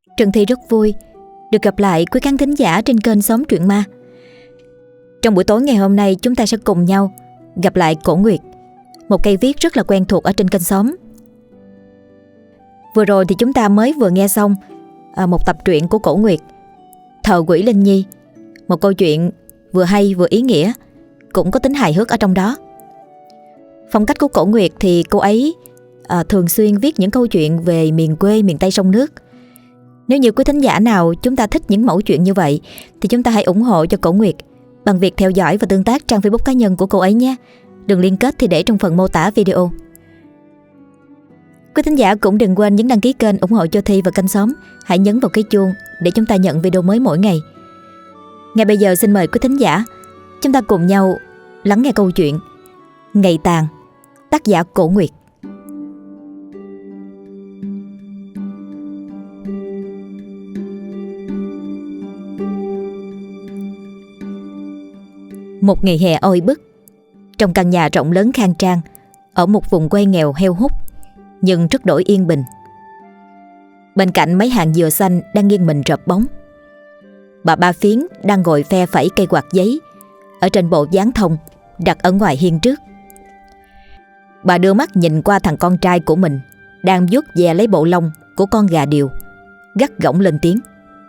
Trần Thị rất vui được gặp lại quý khán thính giả trên kênh Xóm Truyện Ma. Trong buổi tối ngày hôm nay, chúng ta sẽ cùng nhau gặp lại Cổ Nguyệt, một cây viết rất là quen thuộc ở trên kênh Xóm. Vừa rồi thì chúng ta mới vừa nghe xong một tập truyện của Cổ Nguyệt, Thợ Quỷ Linh Nhi. Một câu chuyện vừa hay vừa ý nghĩa, cũng có tính hài hước ở trong đó. Phong cách của Cổ Nguyệt thì cô ấy thường xuyên viết những câu chuyện về miền quê, miền Tây sông nước. Nếu như quý thính giả nào chúng ta thích những mẫu chuyện như vậy thì chúng ta hãy ủng hộ cho Cổ Nguyệt bằng việc theo dõi và tương tác trang Facebook cá nhân của cô ấy nhé. Đường liên kết thì để trong phần mô tả video. Quý thính giả cũng đừng quên nhấn đăng ký kênh, ủng hộ cho Thi và kênh Xóm. Hãy nhấn vào cái chuông để chúng ta nhận video mới mỗi ngày. Ngay bây giờ xin mời quý thính giả chúng ta cùng nhau lắng nghe câu chuyện Ngày Tàn, tác giả Cổ Nguyệt. Một ngày hè oi bức, trong căn nhà rộng lớn khang trang ở một vùng quê nghèo heo hút nhưng rất đổi yên bình. Bên cạnh mấy hàng dừa xanh đang nghiêng mình rợp bóng, bà Ba Phiến đang ngồi phe phẩy cây quạt giấy ở trên bộ dáng thông đặt ở ngoài hiên trước. Bà đưa mắt nhìn qua thằng con trai của mình đang vuốt ve lấy bộ lông của con gà điều, gắt gỏng lên tiếng: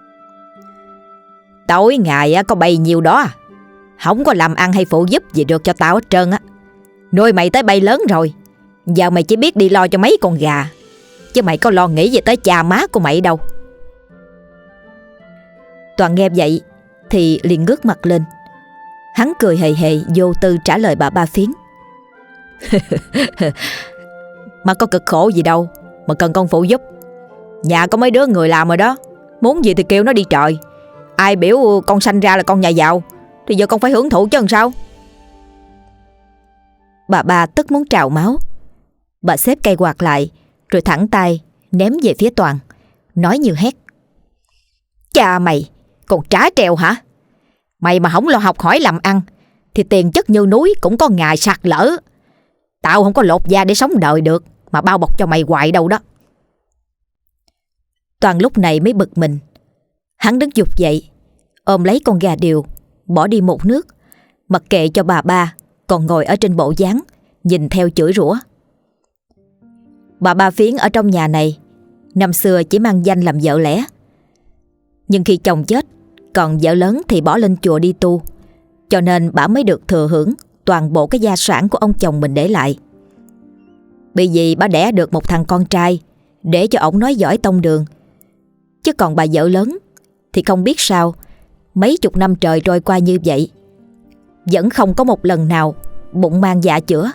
"Tối ngày có bày nhiều đó, không có làm ăn hay phụ giúp gì được cho tao hết trơn á. Nuôi mày tới bay lớn rồi, giờ mày chỉ biết đi lo cho mấy con gà, chứ mày có lo nghĩ gì tới cha má của mày đâu." Toàn nghe vậy thì liền ngước mặt lên. Hắn cười hề hề vô tư trả lời bà Ba Phiến: "Mà có cực khổ gì đâu mà cần con phụ giúp. Nhà có mấy đứa người làm rồi đó, muốn gì thì kêu nó đi trời. Ai biểu con sanh ra là con nhà giàu thì giờ con phải hưởng thụ chứ làm sao." Bà Ba tức muốn trào máu. Bà xếp cây quạt lại rồi thẳng tay ném về phía Toàn, nói như hét: "Cha mày còn trá treo hả? Mày mà không lo học hỏi làm ăn thì tiền chất như núi cũng có ngày sạt lở. Tao không có lột da để sống đời được mà bao bọc cho mày hoài đâu đó." Toàn lúc này mới bực mình. Hắn đứng giục dậy, ôm lấy con gà điều, bỏ đi một nước, mặc kệ cho bà Ba còn ngồi ở trên bộ dáng nhìn theo chửi rủa. Bà Ba Phiến ở trong nhà này năm xưa chỉ mang danh làm vợ lẽ, nhưng khi chồng chết còn vợ lớn thì bỏ lên chùa đi tu, cho nên bà mới được thừa hưởng toàn bộ cái gia sản của ông chồng mình để lại. Bởi vì bà đẻ được một thằng con trai để cho ổng nói giỏi tông đường, chứ còn bà vợ lớn thì không biết sao mấy chục năm trời trôi qua như vậy vẫn không có một lần nào bụng mang dạ chữa.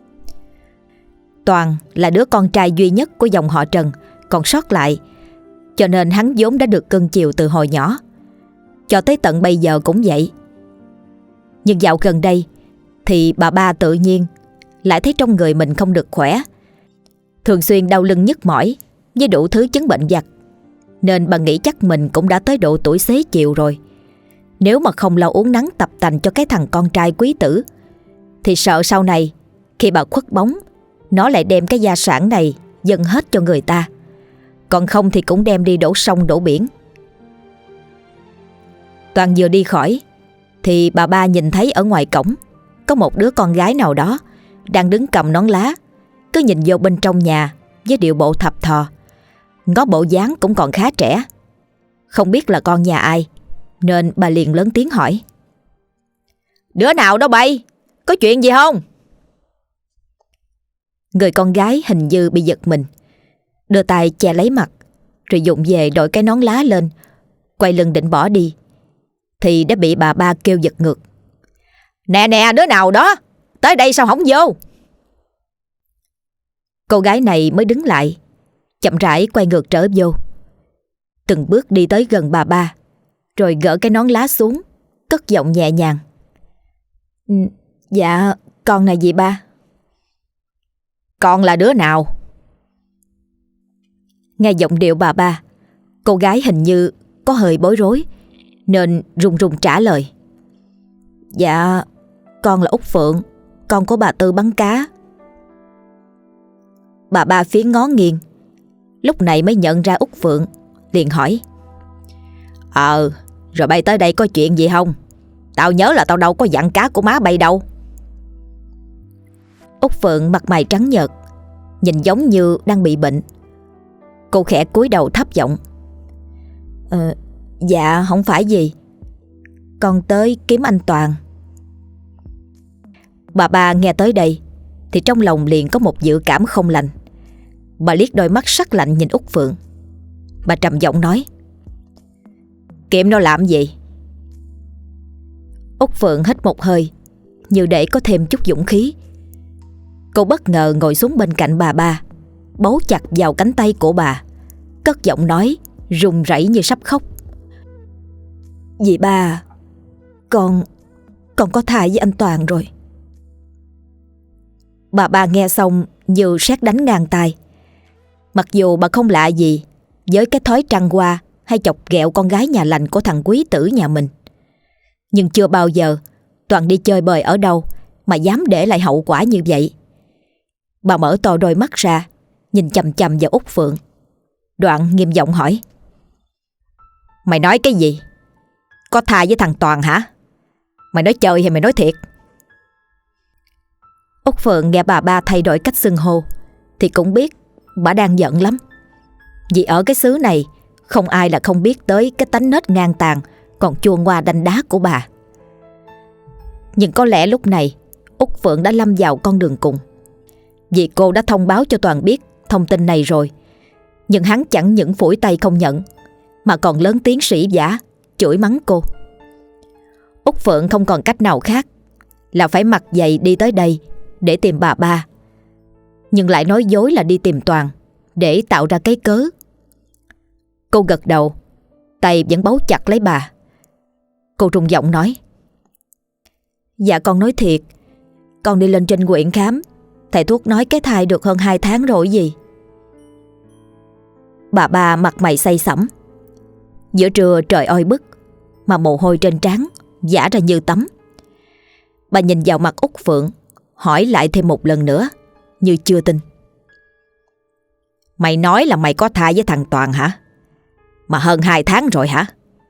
Toàn là đứa con trai duy nhất của dòng họ Trần còn sót lại, cho nên hắn vốn đã được cưng chiều từ hồi nhỏ, cho tới tận bây giờ cũng vậy. Nhưng dạo gần đây thì bà Ba tự nhiên lại thấy trong người mình không được khỏe, thường xuyên đau lưng nhức mỏi với đủ thứ chứng bệnh vặt, nên bà nghĩ chắc mình cũng đã tới độ tuổi xế chiều rồi. Nếu mà không lo uống nắng tập tành cho cái thằng con trai quý tử thì sợ sau này khi bà khuất bóng, nó lại đem cái gia sản này dâng hết cho người ta, còn không thì cũng đem đi đổ sông đổ biển. Toàn vừa đi khỏi thì bà Ba nhìn thấy ở ngoài cổng có một đứa con gái nào đó đang đứng cầm nón lá, cứ nhìn vô bên trong nhà với điệu bộ thập thò. Ngó bộ dáng cũng còn khá trẻ, không biết là con nhà ai, nên bà liền lớn tiếng hỏi: "Đứa nào đó bay? Có chuyện gì không?" Người con gái hình như bị giật mình, đưa tay che lấy mặt rồi dụng về đội cái nón lá lên, quay lưng định bỏ đi thì đã bị bà Ba kêu giật ngược: "Nè nè, đứa nào đó tới đây sao không vô?" Cô gái này mới đứng lại, chậm rãi quay ngược trở vô, từng bước đi tới gần bà Ba, rồi gỡ cái nón lá xuống, cất giọng nhẹ nhàng: "Dạ, con là gì ba?" "Con là đứa nào?" Nghe giọng điệu bà Ba, cô gái hình như có hơi bối rối, nên run run trả lời: "Dạ, con là Út Phượng, con của bà Tư bán cá." Bà Ba Phiến ngó nghiêng, lúc này mới nhận ra Út Phượng liền hỏi: Rồi bay tới đây có chuyện gì không? Tao nhớ là tao đâu có dặn cá của má bay đâu. Út Phượng mặt mày trắng nhợt, nhìn giống như đang bị bệnh. Cô khẽ cúi đầu thấp giọng: Dạ không phải gì, con tới kiếm anh Toàn. Bà ba nghe tới đây thì trong lòng liền có một dự cảm không lành. Bà liếc đôi mắt sắc lạnh nhìn Út Phượng. Bà trầm giọng nói: Kiếm nó làm gì? Út Phượng hít một hơi như để có thêm chút dũng khí. Cô bất ngờ ngồi xuống bên cạnh bà ba, bấu chặt vào cánh tay của bà, cất giọng nói run rẩy như sắp khóc: Dì ba, con có thai với anh Toàn rồi. Bà ba nghe xong như sét đánh ngang tai. Mặc dù bà không lạ gì với cái thói trăng hoa hay chọc ghẹo con gái nhà lành của thằng quý tử nhà mình, nhưng chưa bao giờ Toàn đi chơi bời ở đâu mà dám để lại hậu quả như vậy. Bà mở to đôi mắt ra, nhìn chằm chằm vào Út Phượng, đoạn nghiêm giọng hỏi: Mày nói cái gì? Có thai với thằng Toàn hả? Mày nói chơi hay mày nói thiệt? Út Phượng nghe bà ba thay đổi cách xưng hô thì cũng biết bà đang giận lắm. Vì ở cái xứ này không ai là không biết tới cái tánh nết ngang tàn còn chua ngoa đanh đá của bà. Nhưng có lẽ lúc này Út Phượng đã lâm vào con đường cùng. Vì cô đã thông báo cho Toàn biết thông tin này rồi, nhưng hắn chẳng những phủi tay không nhận mà còn lớn tiếng sỉ vả, chửi mắng cô. Út Phượng không còn cách nào khác là phải mặc giày đi tới đây để tìm bà ba, nhưng lại nói dối là đi tìm Toàn để tạo ra cái cớ. Cô gật đầu, tay vẫn bấu chặt lấy bà. Cô run giọng nói: Dạ con nói thiệt, con đi lên trên huyện khám, thầy thuốc nói cái thai được hơn 2 tháng rồi gì. Bà ba mặt mày say sẩm. Giữa trưa trời oi bức mà mồ hôi trên trán vã ra như tắm. Bà nhìn vào mặt Út Phượng, hỏi lại thêm một lần nữa như chưa tin: Mày nói là mày có thai với thằng Toàn hả? Mà hơn 2 tháng rồi hả?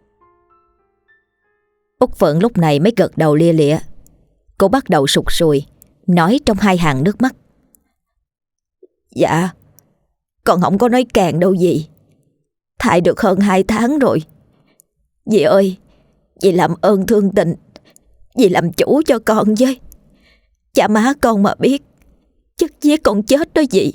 Út Phượng lúc này mới gật đầu lia lịa. Cô bắt đầu sụt sùi, nói trong 2 hàng nước mắt: Dạ, con không có nói càng đâu dì. Thai được hơn 2 tháng rồi. Dì ơi, dì làm ơn thương tình, dì làm chủ cho con với. Cha má con mà biết chắc giết con chết đó dì.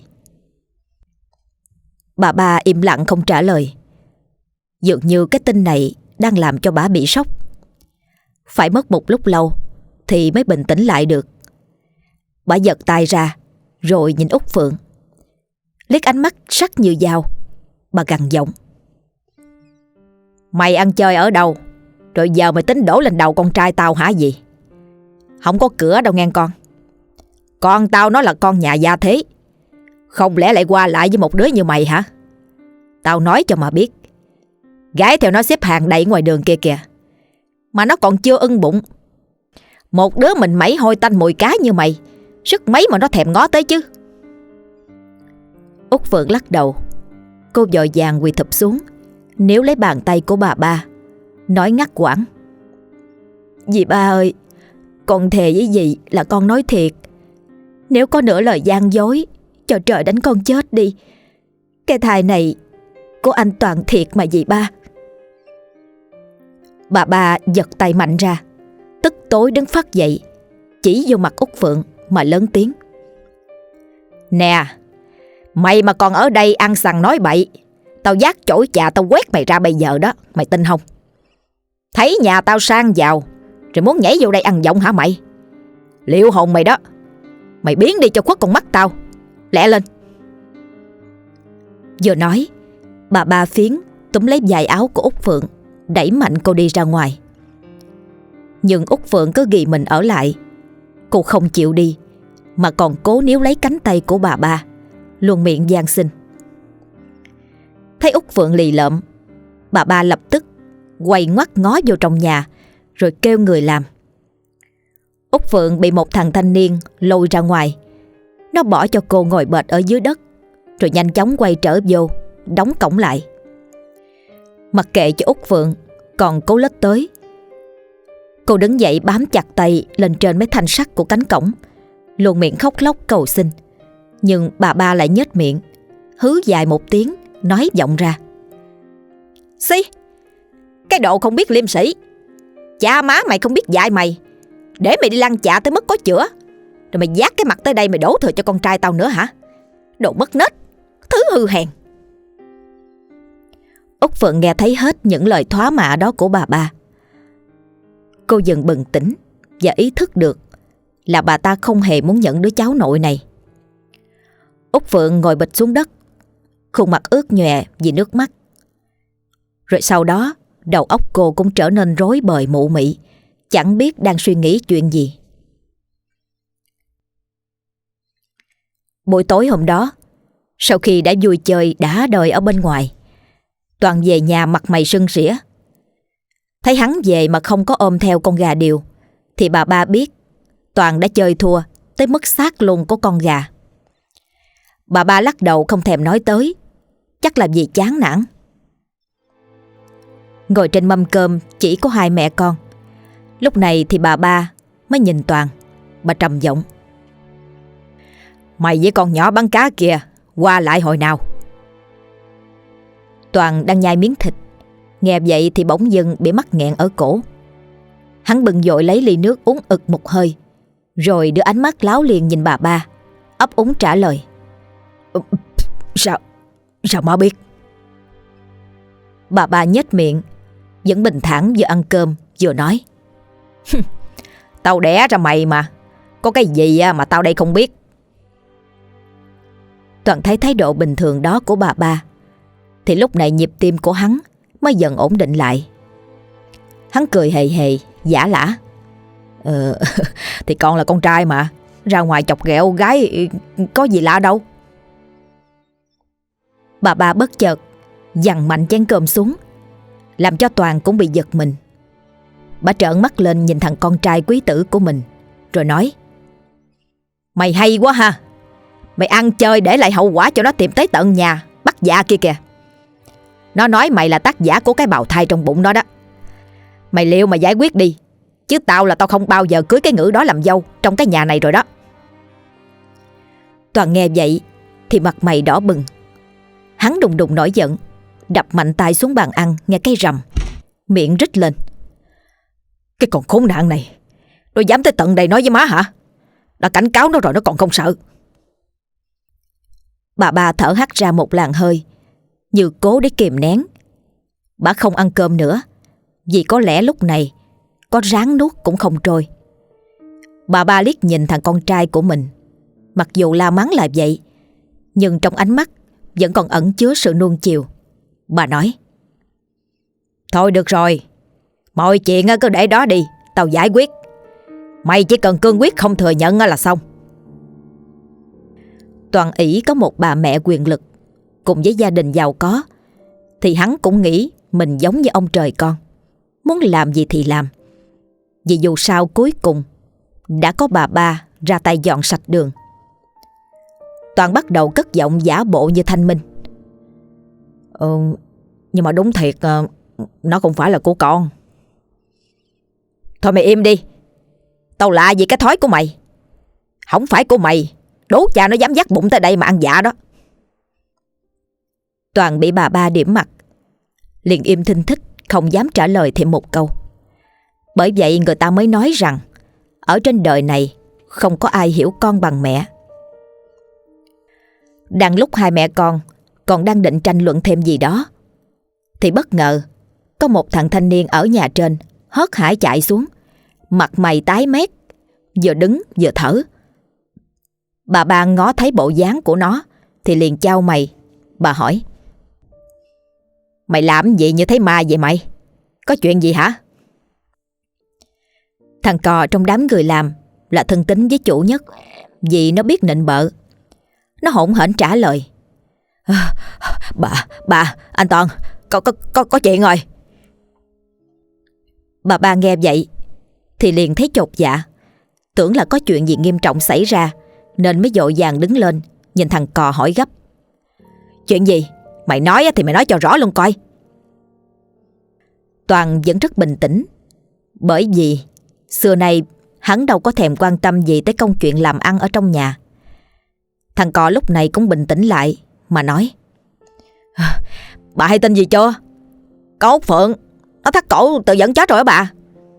Bà ba im lặng không trả lời. Dường như cái tin này đang làm cho bà bị sốc. Phải mất một lúc lâu thì mới bình tĩnh lại được. Bà giật tay ra rồi nhìn Út Phượng, liếc ánh mắt sắc như dao. Bà gằn giọng: Mày ăn chơi ở đâu rồi giờ mày tính đổ lên đầu con trai tao hả gì? Không có cửa đâu nghe con. Con tao nó là con nhà gia thế, không lẽ lại qua lại với một đứa như mày hả? Tao nói cho mà biết, gái theo nó xếp hàng đầy ngoài đường kia kìa, mà nó còn chưa ưng bụng. Một đứa mình mẩy hôi tanh mùi cá như mày, sức mấy mà nó thèm ngó tới chứ. Út Phượng lắc đầu. Cô vội vàng quỳ thụp xuống, níu lấy bàn tay của bà ba, nói ngắt quãng: Dì ba ơi, con thề với dì là con nói thiệt. Nếu có nửa lời gian dối, cho trời đánh con chết đi. Cái thai này của anh Toàn thiệt mà dì ba. Bà ba giật tay mạnh ra, tức tối đứng phắt dậy, chỉ vô mặt Út Phượng mà lớn tiếng: Nè, mày mà còn ở đây ăn sằng nói bậy, tao vác chổi chà tao quét mày ra bây giờ đó, mày tin không? Thấy nhà tao sang giàu rồi muốn nhảy vô đây ăn vọng hả mày? Liệu hồn mày đó. Mày biến đi cho khuất con mắt tao, lẹ lên. Vừa nói, bà ba phiến túm lấy vài áo của Út Phượng, đẩy mạnh cô đi ra ngoài. Nhưng Út Phượng cứ ghi mình ở lại. Cô không chịu đi, mà còn cố níu lấy cánh tay của bà ba, luôn miệng van xin. Thấy Út Phượng lì lợm, bà ba lập tức quay ngoắt ngó vô trong nhà, rồi kêu người làm. Út Phượng bị một thằng thanh niên lôi ra ngoài. Nó bỏ cho cô ngồi bệt ở dưới đất, rồi nhanh chóng quay trở vô, đóng cổng lại. Mặc kệ cho Út Phượng còn cố lết tới, cô đứng dậy bám chặt tay lên trên mấy thanh sắt của cánh cổng, luôn miệng khóc lóc cầu xin. Nhưng bà ba lại nhếch miệng, hứ dài một tiếng, nói vọng ra: "Xí, cái độ không biết liêm sĩ, cha má mày không biết dạy mày, để mày đi lăn chạ tới mức có chữa, rồi mày vác cái mặt tới đây mày đổ thừa cho con trai tao nữa hả? Đồ mất nết, thứ hư hèn." Út Phượng nghe thấy hết những lời thóa mạ đó của bà ba. Cô dần bừng tỉnh và ý thức được là bà ta không hề muốn nhận đứa cháu nội này. Út Phượng ngồi bịch xuống đất, khuôn mặt ướt nhòe vì nước mắt. Rồi sau đó đầu óc cô cũng trở nên rối bời mụ mị, chẳng biết đang suy nghĩ chuyện gì. Buổi tối hôm đó, sau khi đã vui chơi đã đời ở bên ngoài, Toàn về nhà mặt mày sưng rỉa. Thấy hắn về mà không có ôm theo con gà điều, thì bà ba biết Toàn đã chơi thua tới mức xác luôn của con gà. Bà ba lắc đầu không thèm nói tới, chắc là vì chán nản. Ngồi trên mâm cơm chỉ có hai mẹ con. Lúc này thì bà ba mới nhìn Toàn. Bà trầm giọng: "Mày với con nhỏ bán cá kìa qua lại hồi nào?" Toàn đang nhai miếng thịt, nghe vậy thì bỗng dưng bị mắc nghẹn ở cổ. Hắn bừng dội lấy ly nước uống ực một hơi, rồi đưa ánh mắt láo liền nhìn bà ba, ấp úng trả lời: Sao má biết?" Bà ba nhếch miệng, vẫn bình thản vừa ăn cơm vừa nói: "Tao đẻ ra mày mà, có cái gì mà tao đây không biết." Toàn thấy thái độ bình thường đó của bà ba, thì lúc này nhịp tim của hắn mới dần ổn định lại. Hắn cười hề hề, giả lả: Thì con là con trai mà, ra ngoài chọc ghẹo gái có gì lạ đâu." Bà ba bất chợt giằng mạnh chén cơm xuống, làm cho Toàn cũng bị giật mình. Bà trợn mắt lên nhìn thằng con trai quý tử của mình, rồi nói: "Mày hay quá ha, mày ăn chơi để lại hậu quả cho nó tìm tới tận nhà bắt dạ kia kìa. Nó nói mày là tác giả của cái bào thai trong bụng nó đó. Mày liệu mà giải quyết đi, chứ tao là tao không bao giờ cưới cái ngữ đó làm dâu trong cái nhà này rồi đó." Toàn nghe vậy thì mặt mày đỏ bừng. Hắn đùng đùng nổi giận, đập mạnh tay xuống bàn ăn nghe cái rầm, miệng rít lên: "Cái con khốn nạn này, nó dám tới tận đây nói với má hả? Đã cảnh cáo nó rồi nó còn không sợ." Bà ba thở hắt ra một làn hơi, như cố để kìm nén. Bà không ăn cơm nữa, vì có lẽ lúc này có ráng nuốt cũng không trôi. Bà ba liếc nhìn thằng con trai của mình, mặc dù la mắng là vậy, nhưng trong ánh mắt vẫn còn ẩn chứa sự nuông chiều. Bà nói: "Thôi được rồi, mọi chuyện cứ để đó đi, tao giải quyết. Mày chỉ cần cương quyết không thừa nhận là xong." Toàn ỷ có một bà mẹ quyền lực cùng với gia đình giàu có, thì hắn cũng nghĩ mình giống như ông trời con, muốn làm gì thì làm. Vì dù sao cuối cùng đã có bà ba ra tay dọn sạch đường. Toàn bắt đầu cất giọng giả bộ như thanh minh: Nhưng mà đúng thiệt, nó không phải là của con." "Thôi mày im đi, tao lạ gì cái thói của mày. Không phải của mày, đố cha nó dám dắt bụng tới đây mà ăn dạ đó." Toàn bị bà ba điểm mặt, liền im thinh thích, không dám trả lời thêm một câu. Bởi vậy người ta mới nói rằng ở trên đời này không có ai hiểu con bằng mẹ. Đang lúc hai mẹ con còn đang định tranh luận thêm gì đó, thì bất ngờ có một thằng thanh niên ở nhà trên hớt hải chạy xuống, mặt mày tái mét, vừa đứng vừa thở. Bà ba ngó thấy bộ dáng của nó thì liền chau mày. Bà hỏi: "Mày làm gì như thấy ma vậy mày? Có chuyện gì hả?" Thằng cò trong đám người làm là thân tín với chủ nhất, vì nó biết nịnh bợ. Nó hỗn hển trả lời: Bà, anh Toàn, có chuyện rồi." Bà ba nghe vậy thì liền thấy chột dạ, tưởng là có chuyện gì nghiêm trọng xảy ra, nên mới vội vàng đứng lên, nhìn thằng cò hỏi gấp: "Chuyện gì? Mày nói thì mày nói cho rõ luôn coi." Toàn vẫn rất bình tĩnh, bởi vì xưa nay hắn đâu có thèm quan tâm gì tới công chuyện làm ăn ở trong nhà. Thằng Cò lúc này cũng bình tĩnh lại mà nói: Bà hay tin gì chưa? Con Út Phượng nó thắt cổ tự dẫn chết rồi á bà.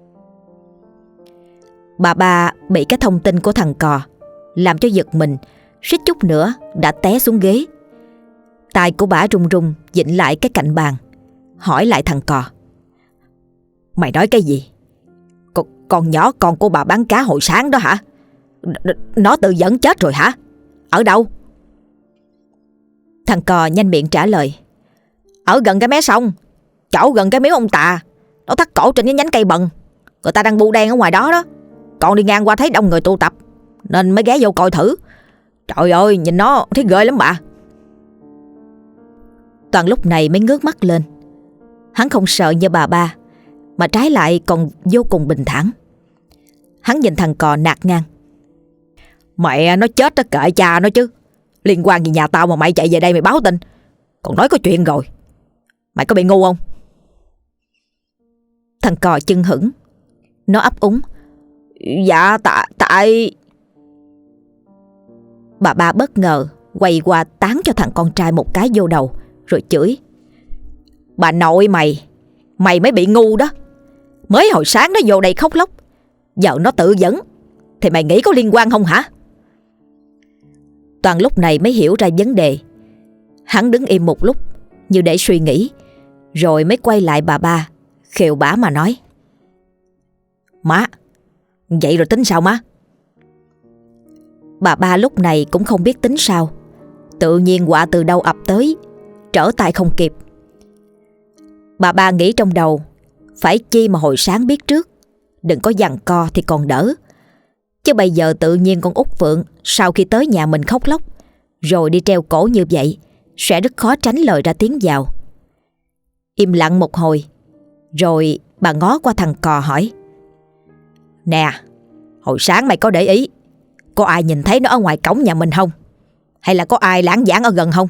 Bà ba bị cái thông tin của thằng Cò làm cho giật mình, suýt chút nữa đã té xuống ghế. Tay của bà run run vịn lại cái cạnh bàn, hỏi lại thằng Cò: Mày nói cái gì? Con nhỏ con của bà bán cá hồi sáng đó hả? Nó tự dẫn chết rồi hả? Ở đâu? Thằng Cò nhanh miệng trả lời: Ở gần cái mé sông, chỗ gần cái miếu ông Tà. Nó thắt cổ trên cái nhánh cây bần. Người ta đang bu đen ở ngoài đó đó. Con đi ngang qua thấy đông người tụ tập nên mới ghé vô coi thử. Trời ơi, nhìn nó thấy ghê lắm bà. Toàn lúc này mới ngước mắt lên. Hắn không sợ như bà ba, mà trái lại còn vô cùng bình thản. Hắn nhìn thằng Cò nạt ngang: Mẹ nó chết đó kệ cha nó chứ. Liên quan gì nhà tao mà mày chạy về đây mày báo tin? Còn nói có chuyện rồi. Mày có bị ngu không? Thằng Cò chưng hửng. Nó ấp úng: Dạ tại... Bà ba bất ngờ quay qua tán cho thằng con trai một cái vô đầu, rồi chửi: Bà nội mày mới bị ngu đó. Mới hồi sáng nó vô đây khóc lóc, giờ nó tự dẫn, thì mày nghĩ có liên quan không hả? Toàn lúc này mới hiểu ra vấn đề. Hắn đứng im một lúc như để suy nghĩ, rồi mới quay lại bà ba, khều bả mà nói: Má, vậy rồi tính sao má? Bà ba lúc này cũng không biết tính sao. Tự nhiên họa từ đâu ập tới, trở tay không kịp. Bà ba nghĩ trong đầu: phải chi mà hồi sáng biết trước, đừng có giằng co thì còn đỡ. Chứ bây giờ tự nhiên con Út Phượng sau khi tới nhà mình khóc lóc rồi đi treo cổ như vậy, sẽ rất khó tránh lời ra tiếng vào. Im lặng một hồi, rồi bà ngó qua thằng Cò hỏi: Nè, hồi sáng mày có để ý có ai nhìn thấy nó ở ngoài cổng nhà mình không? Hay là có ai lãng vãng ở gần không?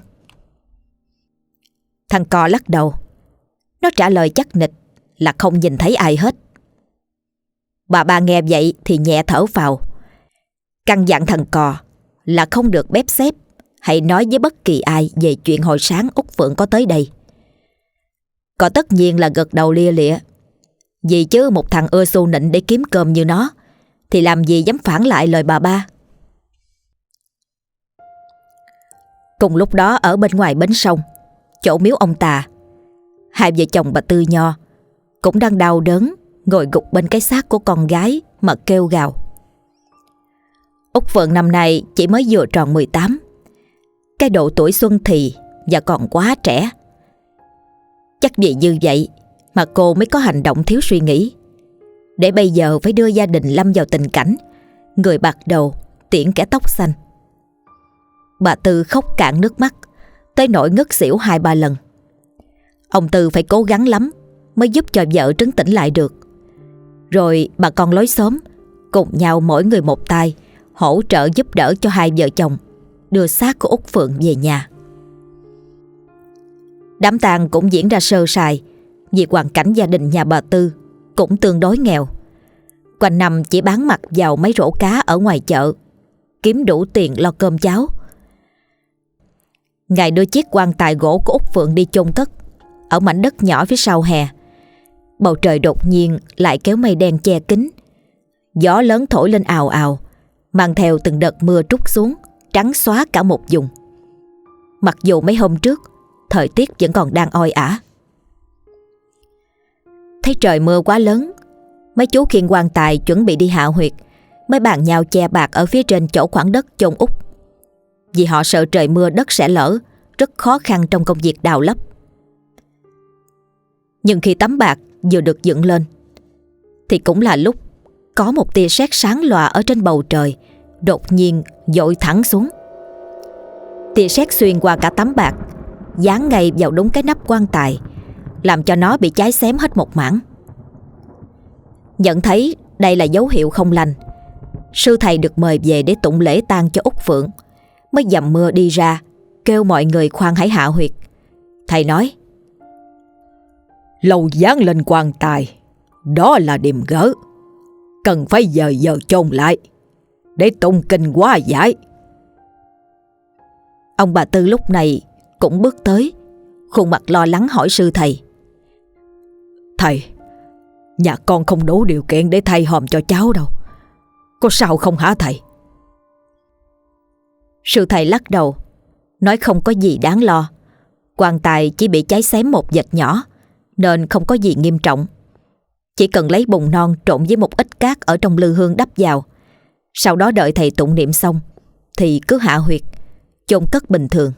Thằng Cò lắc đầu. Nó trả lời chắc nịch là không nhìn thấy ai hết. Bà ba nghe vậy thì nhẹ thở phào, căn dặn thằng Cò là không được bếp xếp hay nói với bất kỳ ai về chuyện hồi sáng Út Phượng có tới đây. Cò tất nhiên là gật đầu lia lịa, vì chứ một thằng ưa xu nịnh để kiếm cơm như nó thì làm gì dám phản lại lời bà ba. Cùng lúc đó ở bên ngoài bến sông, chỗ miếu ông Tà, hai vợ chồng bà Tư Nho cũng đang đau đớn ngồi gục bên cái xác của con gái mà kêu gào. Út Phượng năm nay chỉ mới vừa tròn 18, cái độ tuổi xuân thì và còn quá trẻ. Chắc vì như vậy mà cô mới có hành động thiếu suy nghĩ, để bây giờ phải đưa gia đình lâm vào tình cảnh người bạc đầu tiễn kẻ tóc xanh. Bà Tư khóc cạn nước mắt tới nỗi ngất xỉu 2-3 lần. Ông Tư phải cố gắng lắm mới giúp cho vợ trấn tĩnh lại được. Rồi bà con lối xóm cùng nhau mỗi người một tay hỗ trợ giúp đỡ cho hai vợ chồng đưa xác của Út Phượng về nhà. Đám tang cũng diễn ra sơ sài vì hoàn cảnh gia đình nhà bà Tư cũng tương đối nghèo. Quanh năm chỉ bán mặt vào mấy rổ cá ở ngoài chợ, kiếm đủ tiền lo cơm cháo. Ngày đưa chiếc quan tài gỗ của Út Phượng đi chôn cất ở mảnh đất nhỏ phía sau hè, bầu trời đột nhiên lại kéo mây đen che kín. Gió lớn thổi lên ào ào, mang theo từng đợt mưa trút xuống, trắng xóa cả một vùng. Mặc dù mấy hôm trước thời tiết vẫn còn đang oi ả. Thấy trời mưa quá lớn, mấy chú khiêng quan tài chuẩn bị đi hạ huyệt mới bàn nhau che bạt ở phía trên chỗ khoảng đất chôn Út, vì họ sợ trời mưa đất sẽ lở, rất khó khăn trong công việc đào lấp. Nhưng khi tấm bạt vừa được dựng lên thì cũng là lúc có một tia sét sáng lòa ở trên bầu trời đột nhiên dội thẳng xuống. Tia sét xuyên qua cả tấm bạt, dán ngay vào đúng cái nắp quan tài, làm cho nó bị cháy xém hết một mảng. Nhận thấy đây là dấu hiệu không lành, sư thầy được mời về để tụng lễ tang cho Út Phượng mới dầm mưa đi ra kêu mọi người khoan hãy hạ huyệt. Thầy nói: Lâu dán lên quan tài, đó là điềm gỡ, cần phải giờ chôn lại để tụng kinh hóa giải. Ông bà Tư lúc này cũng bước tới, khuôn mặt lo lắng hỏi sư thầy: Thầy, nhà con không đủ điều kiện để thay hòm cho cháu đâu, có sao không hả thầy? Sư thầy lắc đầu, nói không có gì đáng lo. Quan tài chỉ bị cháy xém một vệt nhỏ, nên không có gì nghiêm trọng. Chỉ cần lấy bùn non trộn với một ít cát ở trong lư hương đắp vào, sau đó đợi thầy tụng niệm xong thì cứ hạ huyệt, chôn cất bình thường.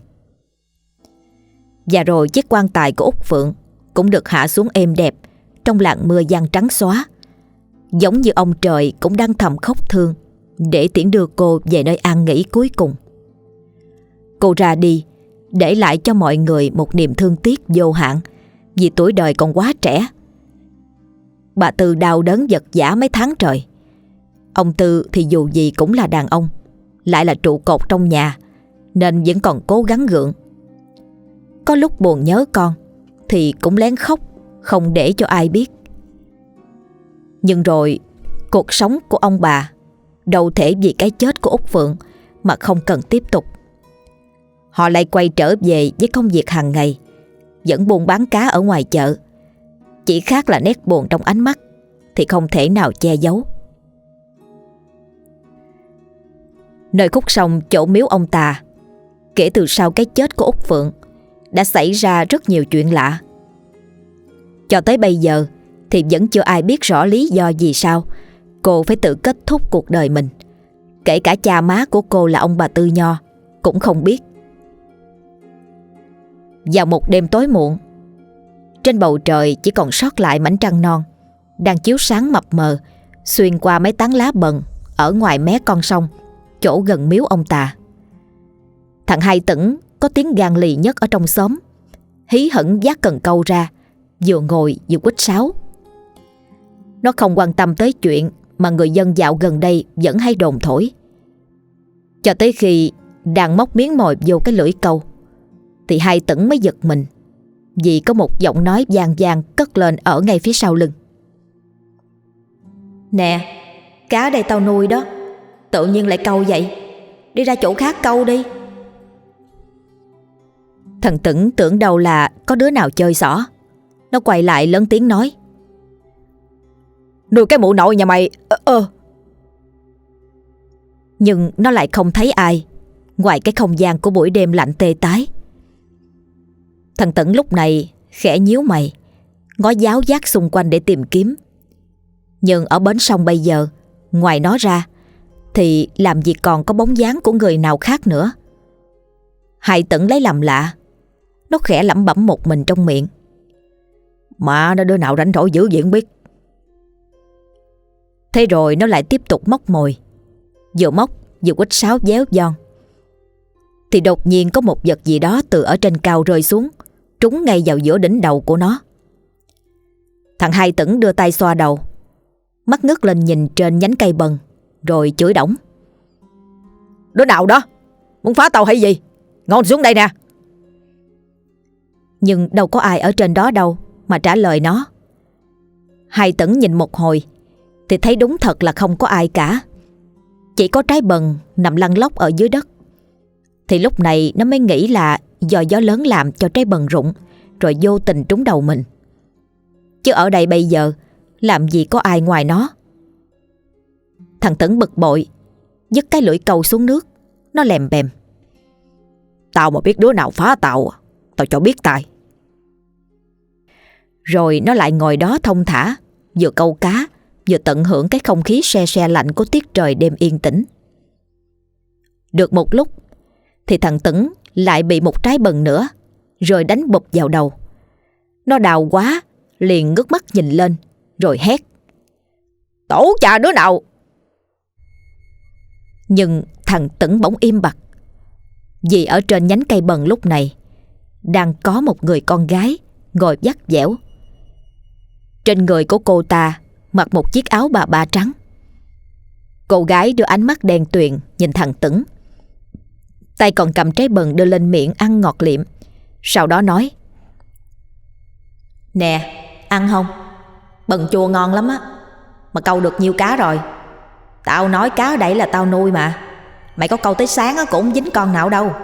Và rồi chiếc quan tài của Út Phượng cũng được hạ xuống êm đẹp trong làn mưa giăng trắng xóa, giống như ông trời cũng đang thầm khóc thương để tiễn đưa cô về nơi an nghỉ cuối cùng. Cô ra đi, để lại cho mọi người một niềm thương tiếc vô hạn vì tuổi đời còn quá trẻ. Bà Tư đau đớn vật vã mấy tháng trời. Ông Tư thì dù gì cũng là đàn ông, lại là trụ cột trong nhà, nên vẫn còn cố gắng gượng. Có lúc buồn nhớ con thì cũng lén khóc, không để cho ai biết. Nhưng rồi cuộc sống của ông bà đâu thể vì cái chết của Út Phượng mà không cần tiếp tục. Họ lại quay trở về với công việc hàng ngày, vẫn buôn bán cá ở ngoài chợ. Chỉ khác là nét buồn trong ánh mắt thì không thể nào che giấu. Nơi khúc sông chỗ miếu ông Tà, kể từ sau cái chết của Út Phượng đã xảy ra rất nhiều chuyện lạ. Cho tới bây giờ thì vẫn chưa ai biết rõ lý do vì sao cô phải tự kết thúc cuộc đời mình. Kể cả cha má của cô là ông bà Tư Nho cũng không biết. Vào một đêm tối muộn, trên bầu trời chỉ còn sót lại mảnh trăng non đang chiếu sáng mập mờ xuyên qua mấy tán lá bần ở ngoài mé con sông, chỗ gần miếu ông Tà. Thằng Hai Tửng có tiếng gan lì nhất ở trong xóm, hí hửng vác cần câu ra, vừa ngồi vừa quýt sáo. Nó không quan tâm tới chuyện mà người dân dạo gần đây vẫn hay đồn thổi. Cho tới khi đang móc miếng mồi vô cái lưỡi câu thì Hai Tửng mới giật mình, vì có một giọng nói vang vang cất lên ở ngay phía sau lưng: "Nè, cá ở đây tao nuôi đó, tự nhiên lại câu vậy, đi ra chỗ khác câu đi." Thằng Tửng tưởng đâu là có đứa nào chơi xỏ. Nó quay lại lớn tiếng nói: "Nuôi cái mụ nội nhà mày Nhưng nó lại không thấy ai ngoài cái không gian của buổi đêm lạnh tê tái. Thằng Tửng lúc này khẽ nhíu mày, ngó giáo giác xung quanh để tìm kiếm. Nhưng ở bến sông bây giờ, ngoài nó ra thì làm gì còn có bóng dáng của người nào khác nữa. Hai Tửng lấy làm lạ. Nó khẽ lẩm bẩm một mình trong miệng: "Mà nó đứa nào rảnh rỗi dữ vậy không biết." Thế rồi nó lại tiếp tục móc mồi, vừa móc vừa quýt sáo véo von. Thì đột nhiên có một vật gì đó từ ở trên cao rơi xuống, trúng ngay vào giữa đỉnh đầu của nó. Thằng Hai Tửng đưa tay xoa đầu, mắt ngước lên nhìn trên nhánh cây bần, rồi chửi đổng: "Đứa nào đó? Muốn phá tao hay gì? Ngon xuống đây nè!" Nhưng đâu có ai ở trên đó đâu mà trả lời nó. Hai Tửng nhìn một hồi thì thấy đúng thật là không có ai cả. Chỉ có trái bần nằm lăn lóc ở dưới đất. Thì lúc này nó mới nghĩ là do gió lớn làm cho trái bần rụng, rồi vô tình trúng đầu mình. Chứ ở đây bây giờ làm gì có ai ngoài nó. Thằng Tửng bực bội, vứt cái lưỡi câu xuống nước. Nó lèm bèm: "Tao mà biết đứa nào phá tao cho biết tài." Rồi nó lại ngồi đó thong thả, vừa câu cá vừa tận hưởng cái không khí se se lạnh của tiết trời đêm yên tĩnh. Được một lúc thì thằng Tửng lại bị một trái bần nữa rồi đánh bụp vào đầu. Nó đau quá, liền ngước mắt nhìn lên rồi hét: "Tổ chà đứa nào!" Nhưng thằng Tửng bỗng im bặt, vì ở trên nhánh cây bần lúc này đang có một người con gái ngồi vắt vẻo. Trên người của cô ta mặc một chiếc áo bà ba trắng. Cô gái đưa ánh mắt đen tuyền nhìn thằng Tửng, tay còn cầm trái bần đưa lên miệng ăn ngọt liệm. Sau đó nói: "Nè, Ăn không? Bần chua ngon lắm á. Mà câu được nhiêu cá rồi? Tao nói cá ở đây là tao nuôi mà. Mày có câu tới sáng á cũng không dính con nào đâu.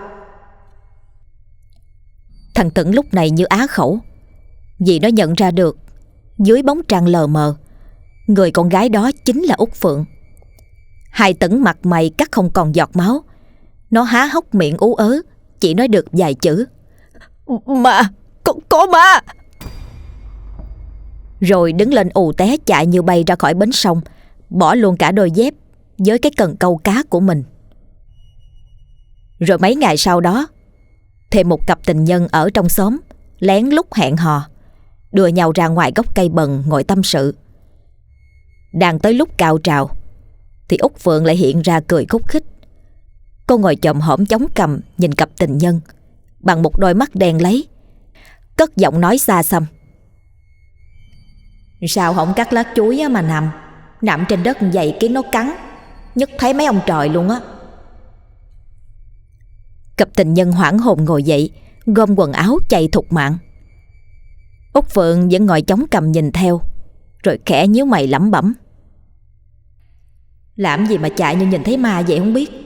Thằng Tửng lúc này như á khẩu, vì nó nhận ra được dưới bóng trăng lờ mờ, người con gái đó chính là Út Phượng. Hai Tửng mặt mày cắt không còn giọt máu. Nó há hốc miệng ú ớ, chỉ nói được vài chữ: "Ma, có ma!" Rồi đứng lên ù té chạy như bay ra khỏi bến sông, bỏ luôn cả đôi dép với cái cần câu cá của mình. Rồi mấy ngày sau đó, thêm một cặp tình nhân ở trong xóm lén lút hẹn hò, đưa nhau ra ngoài gốc cây bần ngồi tâm sự. Đang tới lúc cao trào thì Út Phượng lại hiện ra cười khúc khích. Cô ngồi chồm hổm chống cằm nhìn cặp tình nhân bằng một đôi mắt đen láy, cất giọng nói xa xăm: "Sao không cắt lát chuối mà nằm trên đất vậy kiến nó cắn, nhức thấy mấy ông trời luôn á." Cặp tình nhân hoảng hồn ngồi dậy, gom quần áo chạy thục mạng. Út Phượng vẫn ngồi chống cằm nhìn theo, rồi khẽ nhíu mày lẩm bẩm: "Làm gì mà chạy như nhìn thấy ma vậy không biết."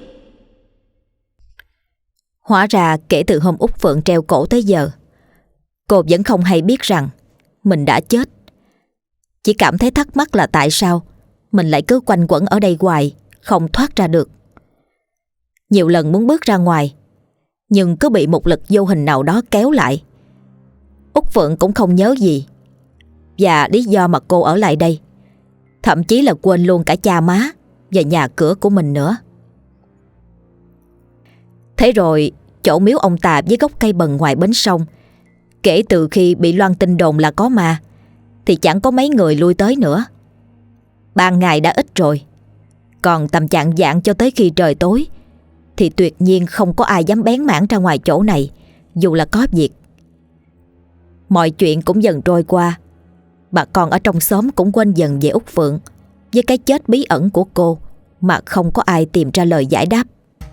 Hóa ra kể từ hôm Út Phượng treo cổ tới giờ, cô vẫn không hay biết rằng mình đã chết. Chỉ cảm thấy thắc mắc là tại sao mình lại cứ quanh quẩn ở đây hoài, không thoát ra được. Nhiều lần muốn bước ra ngoài, nhưng cứ bị một lực vô hình nào đó kéo lại. Út Phượng cũng không nhớ gì và lý do mà cô ở lại đây, thậm chí là quên luôn cả cha má và nhà cửa của mình nữa. Thế rồi chỗ miếu ông Tà với gốc cây bần ngoài bến sông, kể từ khi bị loan tin đồn là có ma thì chẳng có mấy người lui tới nữa. Ban ngày đã ít rồi, còn tầm chạng vạng cho tới khi trời tối thì tuyệt nhiên không có ai dám bén mảng ra ngoài chỗ này dù là có việc. Mọi chuyện cũng dần trôi qua. Bà con ở trong xóm cũng quên dần về Út Phượng với cái chết bí ẩn của cô mà không có ai tìm ra lời giải đáp.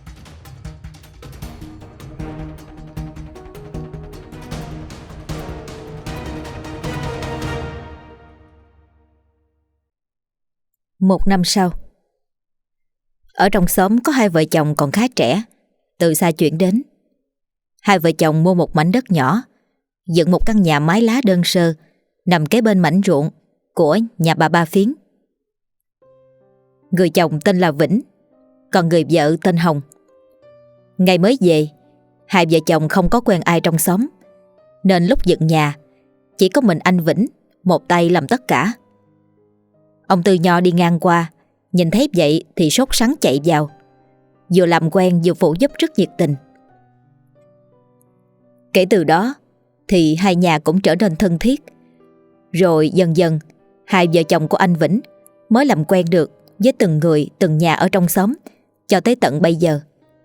Một năm sau, ở trong xóm có hai vợ chồng còn khá trẻ, từ xa chuyển đến. Hai vợ chồng mua một mảnh đất nhỏ, dựng một căn nhà mái lá đơn sơ nằm kế bên mảnh ruộng của nhà bà Ba Phiến. Người chồng tên là Vĩnh, còn người vợ tên Hồng. Ngày mới về, hai vợ chồng không có quen ai trong xóm, nên lúc dựng nhà chỉ có mình anh Vĩnh một tay làm tất cả. Ông Tư Nho đi ngang qua, nhìn thấy vậy thì sốt sắng chạy vào, vừa làm quen vừa phụ giúp rất nhiệt tình. Kể từ đó thì hai nhà cũng trở nên thân thiết. Rồi dần dần hai vợ chồng của anh Vĩnh mới làm quen được với từng người từng nhà ở trong xóm, cho tới tận bây giờ.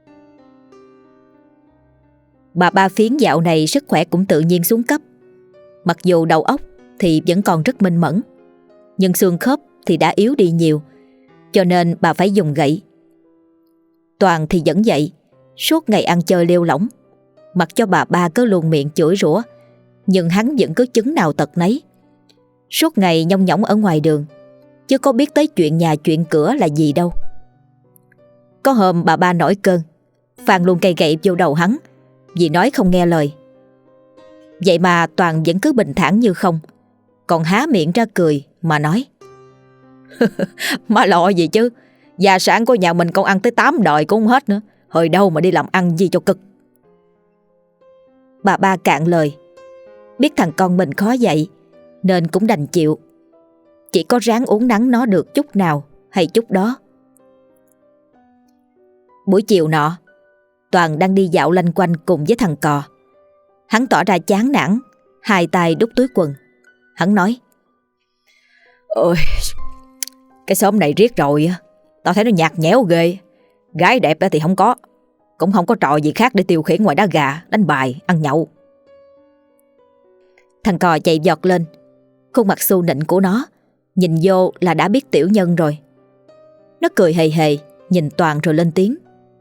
Bà Ba Phiến dạo này sức khỏe cũng tự nhiên xuống cấp. Mặc dù đầu óc thì vẫn còn rất minh mẫn, nhưng xương khớp thì đã yếu đi nhiều, cho nên bà phải dùng gậy. Toàn thì vẫn vậy, suốt ngày ăn chơi lêu lỏng. Mặc cho bà Ba cứ luôn miệng chửi rủa, nhưng hắn vẫn cứ chứng nào tật nấy. Suốt ngày nhong nhõng ở ngoài đường, chứ có biết tới chuyện nhà chuyện cửa là gì đâu. Có hôm bà Ba nổi cơn, phang luôn cây gậy vô đầu hắn vì nói không nghe lời. Vậy mà Toàn vẫn cứ bình thản như không, còn há miệng ra cười mà nói: "Má lo gì chứ, gia sản của nhà mình con ăn tới 8 đời cũng không hết nữa, hồi đâu mà đi làm ăn gì cho cực." Bà Ba cạn lời, biết thằng con mình khó dạy nên cũng đành chịu, chỉ có ráng uốn nắn nó được chút nào hay chút đó. Buổi chiều nọ, Toàn đang đi dạo lanh quanh cùng với thằng Cò. Hắn tỏ ra chán nản, hai tay đút túi quần. Hắn nói: "Ôi, cái xóm này riết rồi, tao thấy nó nhạt nhẽo ghê. Gái đẹp thì không có, cũng không có trò gì khác để tiêu khiển ngoài đá gà, đánh bài, ăn nhậu." Thằng Cò chạy giọt lên, khuôn mặt xu nịnh của nó nhìn vô là đã biết tiểu nhân rồi. Nó cười hề hề nhìn Toàn rồi lên tiếng: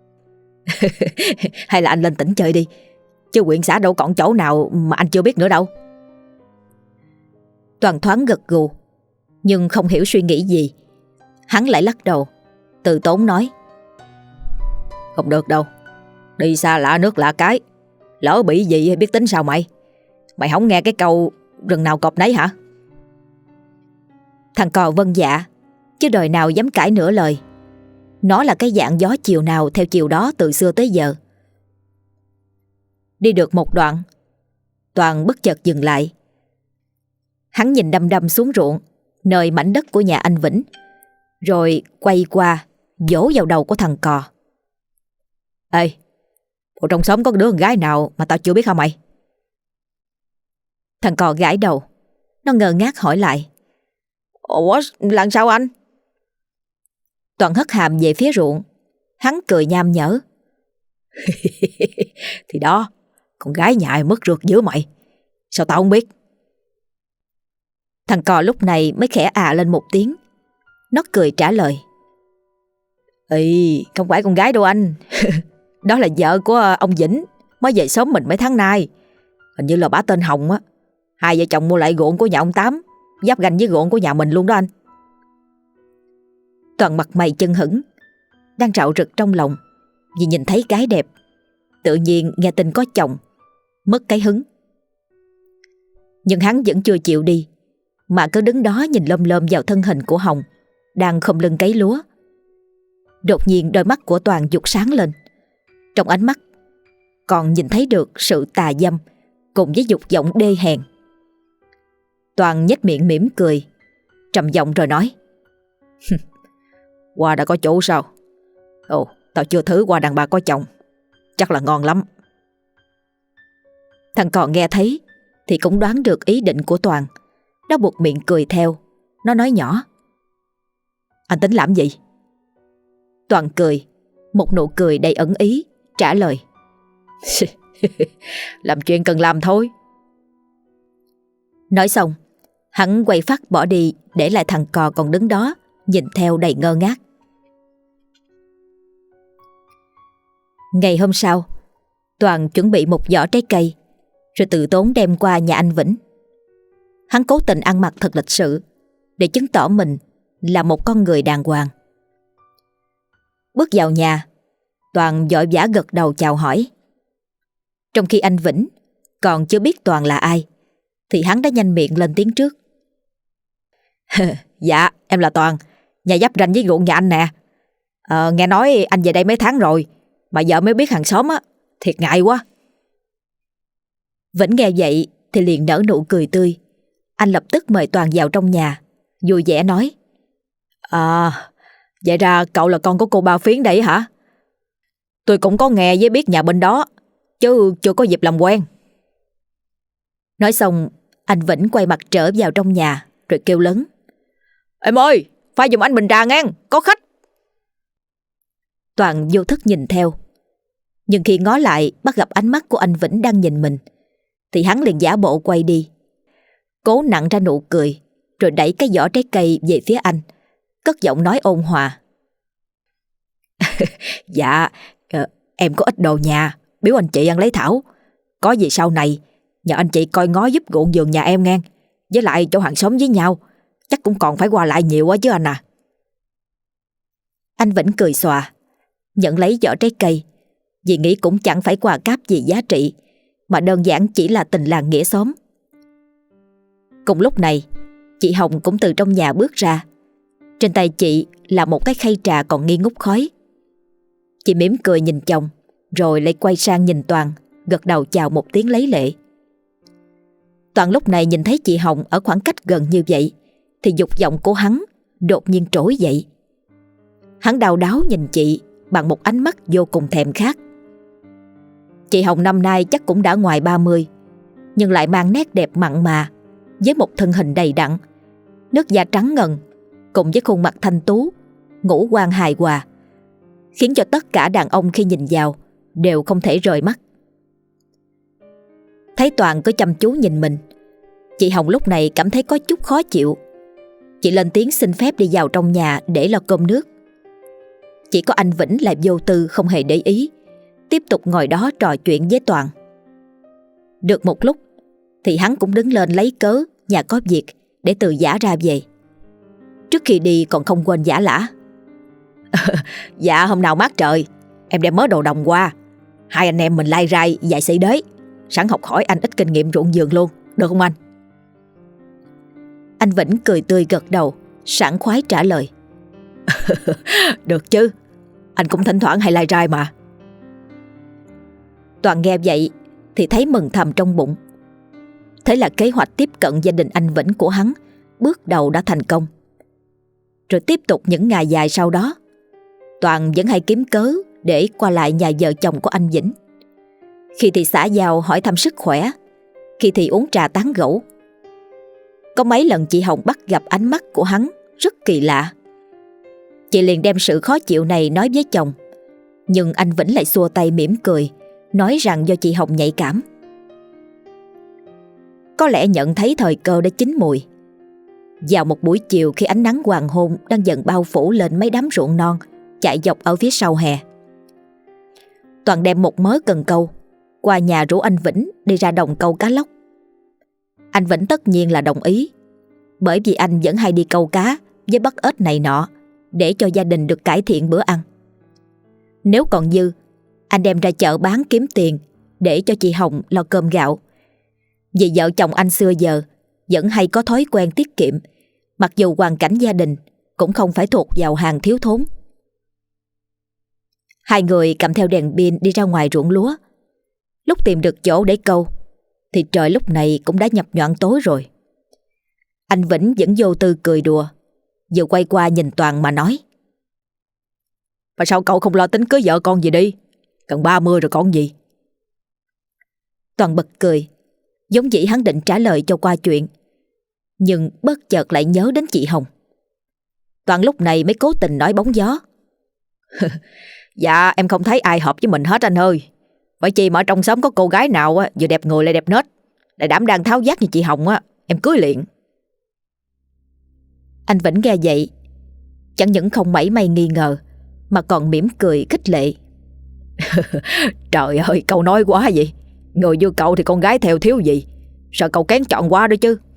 "Hay là anh lên tỉnh chơi đi, chứ huyện xã đâu còn chỗ nào mà anh chưa biết nữa đâu." Toàn thoáng gật gù, nhưng không hiểu suy nghĩ gì. Hắn lại lắc đầu, từ tốn nói: Không được đâu, đi xa lạ nước lạ cái, lỡ bị gì biết tính sao mày? Mày không nghe cái câu rừng nào cọp nấy hả? Thằng cò vâng dạ, chứ đời nào dám cãi nửa lời. Nó là cái dạng gió chiều nào theo chiều đó từ xưa tới giờ. Đi được một đoạn, Toàn bất chợt dừng lại. Hắn nhìn đăm đăm xuống ruộng nơi mảnh đất của nhà anh Vĩnh, rồi quay qua vỗ vào đầu của thằng cò. Ê, bộ trong xóm có đứa con gái nào mà tao chưa biết hả mày? Thằng cò gãi đầu, nó ngơ ngác hỏi lại: Ủa, làm sao anh? Toàn hất hàm về phía ruộng. Hắn cười nham nhở: Thì đó, con gái nhà ai mất rượt giữa mày. Sao tao không biết? Thằng cò lúc này mới khẽ lên một tiếng. Nó cười trả lời: Ê, không phải con gái đâu anh. Đó là vợ của ông Vĩnh, mới về xóm mình mấy tháng nay. Hình như là bả tên Hồng á. Hai vợ chồng mua lại ruộng của nhà ông Tám, giáp ranh với ruộng của nhà mình luôn đó anh. Toàn mặt mày chân hững, đang rạo rực trong lòng vì nhìn thấy gái đẹp. Tự nhiên nghe tin có chồng, mất cái hứng. Nhưng hắn vẫn chưa chịu đi, mà cứ đứng đó nhìn lom lom vào thân hình của Hồng đang khom lưng cấy lúa. Đột nhiên đôi mắt của Toàn giục sáng lên. Trong ánh mắt còn nhìn thấy được sự tà dâm cùng với dục vọng đê hèn. Toàn nhếch miệng mỉm cười, trầm giọng rồi nói: Hoa đã có chủ sao? Ồ, tao chưa thử hoa đàn bà có chồng, chắc là ngon lắm. Thằng cò nghe thấy thì cũng đoán được ý định của Toàn. Nó buột miệng cười theo. Nó nói nhỏ: Anh tính làm gì? Toàn cười, một nụ cười đầy ẩn ý, trả lời: Làm chuyện cần làm thôi. Nói xong, hắn quay phát bỏ đi, để lại thằng cò còn đứng đó nhìn theo đầy ngơ ngác. Ngày hôm sau, Toàn chuẩn bị một giỏ trái cây, rồi tự tốn đem qua nhà anh Vĩnh. Hắn cố tình ăn mặc thật lịch sự để chứng tỏ mình là một con người đàng hoàng. Bước vào nhà, Toàn vội vã gật đầu chào hỏi. Trong khi anh Vĩnh còn chưa biết Toàn là ai, thì hắn đã nhanh miệng lên tiếng trước: Dạ, em là Toàn, nhà giáp ranh với ruộng nhà anh nè. Nghe nói anh về đây mấy tháng rồi, mà giờ mới biết hàng xóm á, thiệt ngại quá. Vĩnh nghe vậy thì liền nở nụ cười tươi. Anh lập tức mời Toàn vào trong nhà, vui vẻ nói: Vậy ra cậu là con của cô Ba Phiến đấy hả? Tôi cũng có nghe với biết nhà bên đó, chứ chưa có dịp làm quen. Nói xong, anh Vĩnh quay mặt trở vào trong nhà, rồi kêu lớn: Em ơi, pha giùm anh bình trà ngang, có khách. Toàn vô thức nhìn theo, nhưng khi ngó lại bắt gặp ánh mắt của anh Vĩnh đang nhìn mình, thì hắn liền giả bộ quay đi, cố nặn ra nụ cười, rồi đẩy cái giỏ trái cây về phía anh, cất giọng nói ôn hòa: Dạ, em có ít đồ nhà, biếu anh chị ăn lấy thảo. Có gì sau này nhờ anh chị coi ngó giúp ruộng vườn nhà em ngang. Với lại chỗ hàng xóm với nhau, chắc cũng còn phải qua lại nhiều quá chứ anh à. Anh Vĩnh cười xòa, nhận lấy giỏ trái cây, vì nghĩ cũng chẳng phải quà cáp gì giá trị, mà đơn giản chỉ là tình làng nghĩa xóm. Cùng lúc này, chị Hồng cũng từ trong nhà bước ra. Trên tay chị là một cái khay trà còn nghi ngút khói. Chị mỉm cười nhìn chồng, rồi lại quay sang nhìn Toàn, gật đầu chào một tiếng lấy lệ. Toàn lúc này nhìn thấy chị Hồng ở khoảng cách gần như vậy, thì dục vọng của hắn đột nhiên trỗi dậy. Hắn đau đáu nhìn chị bằng một ánh mắt vô cùng thèm khát. Chị Hồng năm nay chắc cũng đã ngoài 30, nhưng lại mang nét đẹp mặn mà, với một thân hình đầy đặn, nước da trắng ngần, cùng với khuôn mặt thanh tú, ngũ quan hài hòa, khiến cho tất cả đàn ông khi nhìn vào đều không thể rời mắt. Thấy Toàn cứ chăm chú nhìn mình, chị Hồng lúc này cảm thấy có chút khó chịu. Chị lên tiếng xin phép đi vào trong nhà để lo cơm nước. Chỉ có anh Vĩnh lại vô tư không hề để ý, tiếp tục ngồi đó trò chuyện với Toàn. Được một lúc thì hắn cũng đứng lên lấy cớ nhà có việc, để từ giả ra về. Trước khi đi còn không quên giả lả: Dạ hôm nào mát trời, em đem mớ đồ đồng qua. Hai anh em mình lai rai dạy sĩ đế, sẵn học hỏi anh ít kinh nghiệm ruộng vườn luôn, được không anh? Anh Vĩnh cười tươi gật đầu, sảng khoái trả lời: Được chứ, anh cũng thỉnh thoảng hay lai rai mà. Toàn nghe vậy thì thấy mừng thầm trong bụng. Thế là kế hoạch tiếp cận gia đình anh Vĩnh của hắn bước đầu đã thành công. Rồi tiếp tục những ngày dài sau đó, Toàn vẫn hay kiếm cớ để qua lại nhà vợ chồng của anh Vĩnh. Khi thì xã giao hỏi thăm sức khỏe, khi thì uống trà tán gẫu. Có mấy lần chị Hồng bắt gặp ánh mắt của hắn rất kỳ lạ. Chị liền đem sự khó chịu này nói với chồng, nhưng anh Vĩnh lại xua tay mỉm cười, nói rằng do chị Hồng nhạy cảm. Có lẽ nhận thấy thời cơ đã chín mùi. Vào một buổi chiều khi ánh nắng hoàng hôn đang dần bao phủ lên mấy đám ruộng non chạy dọc ở phía sau hè, Toàn đem một mớ cần câu qua nhà rủ anh Vĩnh đi ra đồng câu cá lóc. Anh Vĩnh tất nhiên là đồng ý, bởi vì anh vẫn hay đi câu cá với bắt ếch này nọ để cho gia đình được cải thiện bữa ăn. Nếu còn dư, anh đem ra chợ bán kiếm tiền để cho chị Hồng lo cơm gạo. Vì vợ chồng anh xưa giờ vẫn hay có thói quen tiết kiệm, mặc dù hoàn cảnh gia đình cũng không phải thuộc vào hàng thiếu thốn. Hai người cầm theo đèn pin đi ra ngoài ruộng lúa. Lúc tìm được chỗ để câu thì trời lúc này cũng đã nhập nhoạng tối rồi. Anh Vĩnh vẫn vô tư cười đùa, vừa quay qua nhìn Toàn mà nói: Mà sao cậu không lo tính cưới vợ con gì đi, gần 30 rồi còn gì. Toàn bật cười, giống dĩ hắn định trả lời cho qua chuyện, nhưng bất chợt lại nhớ đến chị Hồng. Toàn lúc này mới cố tình nói bóng gió: Dạ em không thấy ai hợp với mình hết anh ơi. Phải chi mà ở trong xóm có cô gái nào vừa đẹp người lại đẹp nết, lại đảm đang tháo vát như chị Hồng em cưới liền. Anh Vĩnh nghe vậy chẳng những không mảy may nghi ngờ, mà còn mỉm cười khích lệ: Trời ơi cậu nói quá vậy. Người như cậu thì con gái theo thiếu gì, sợ cậu kén chọn quá đó chứ.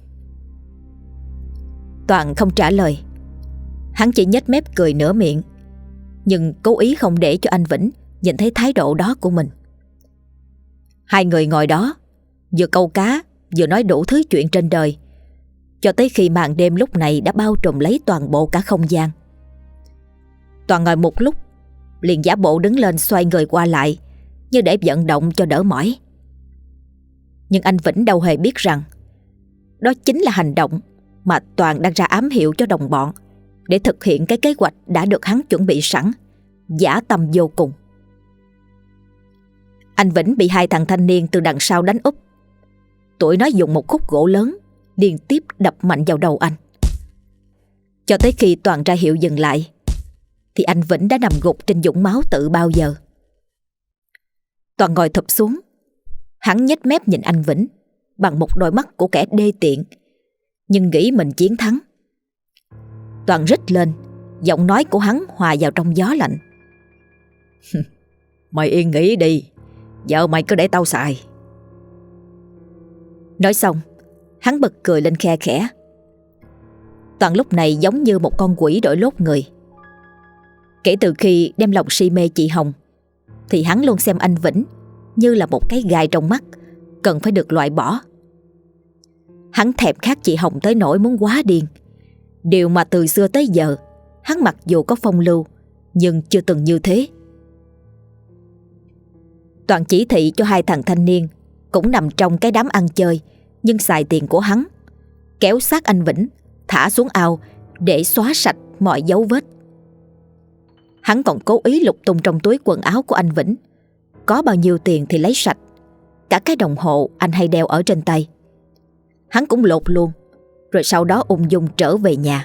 Toàn không trả lời. Hắn chỉ nhếch mép cười nửa miệng, nhưng cố ý không để cho anh Vĩnh nhìn thấy thái độ đó của mình. Hai người ngồi đó vừa câu cá vừa nói đủ thứ chuyện trên đời, cho tới khi màn đêm lúc này đã bao trùm lấy toàn bộ cả không gian. Toàn ngồi một lúc liền giả bộ đứng lên xoay người qua lại, như để vận động cho đỡ mỏi. Nhưng anh Vĩnh đâu hề biết rằng đó chính là hành động mà Toàn đang ra ám hiệu cho đồng bọn để thực hiện cái kế hoạch đã được hắn chuẩn bị sẵn, dã tâm vô cùng. Anh Vĩnh bị hai thằng thanh niên từ đằng sau đánh úp. Tụi nó dùng một khúc gỗ lớn liên tiếp đập mạnh vào đầu anh. Cho tới khi Toàn ra hiệu dừng lại thì anh Vĩnh đã nằm gục trên vũng máu tự bao giờ. Toàn ngồi thụp xuống. Hắn nhếch mép nhìn anh Vĩnh bằng một đôi mắt của kẻ đê tiện, nhưng nghĩ mình chiến thắng. Toàn rít lên, giọng nói của hắn hòa vào trong gió lạnh: Mày yên nghĩ đi, vợ mày cứ để tao xài. Nói xong, hắn bật cười lên khe khẽ. Toàn lúc này giống như một con quỷ đổi lốt người. Kể từ khi đem lòng si mê chị Hồng thì hắn luôn xem anh Vĩnh như là một cái gai trong mắt, cần phải được loại bỏ. Hắn thèm khát chị Hồng tới nỗi muốn quá điên, điều mà từ xưa tới giờ hắn mặc dù có phong lưu nhưng chưa từng như thế. Toàn chỉ thị cho hai thằng thanh niên cũng nằm trong cái đám ăn chơi nhưng xài tiền của hắn, kéo xác anh Vĩnh thả xuống ao để xóa sạch mọi dấu vết. Hắn còn cố ý lục tung trong túi quần áo của anh Vĩnh, có bao nhiêu tiền thì lấy sạch, cả cái đồng hồ anh hay đeo ở trên tay. Hắn cũng lột luôn, rồi sau đó ung dung trở về nhà.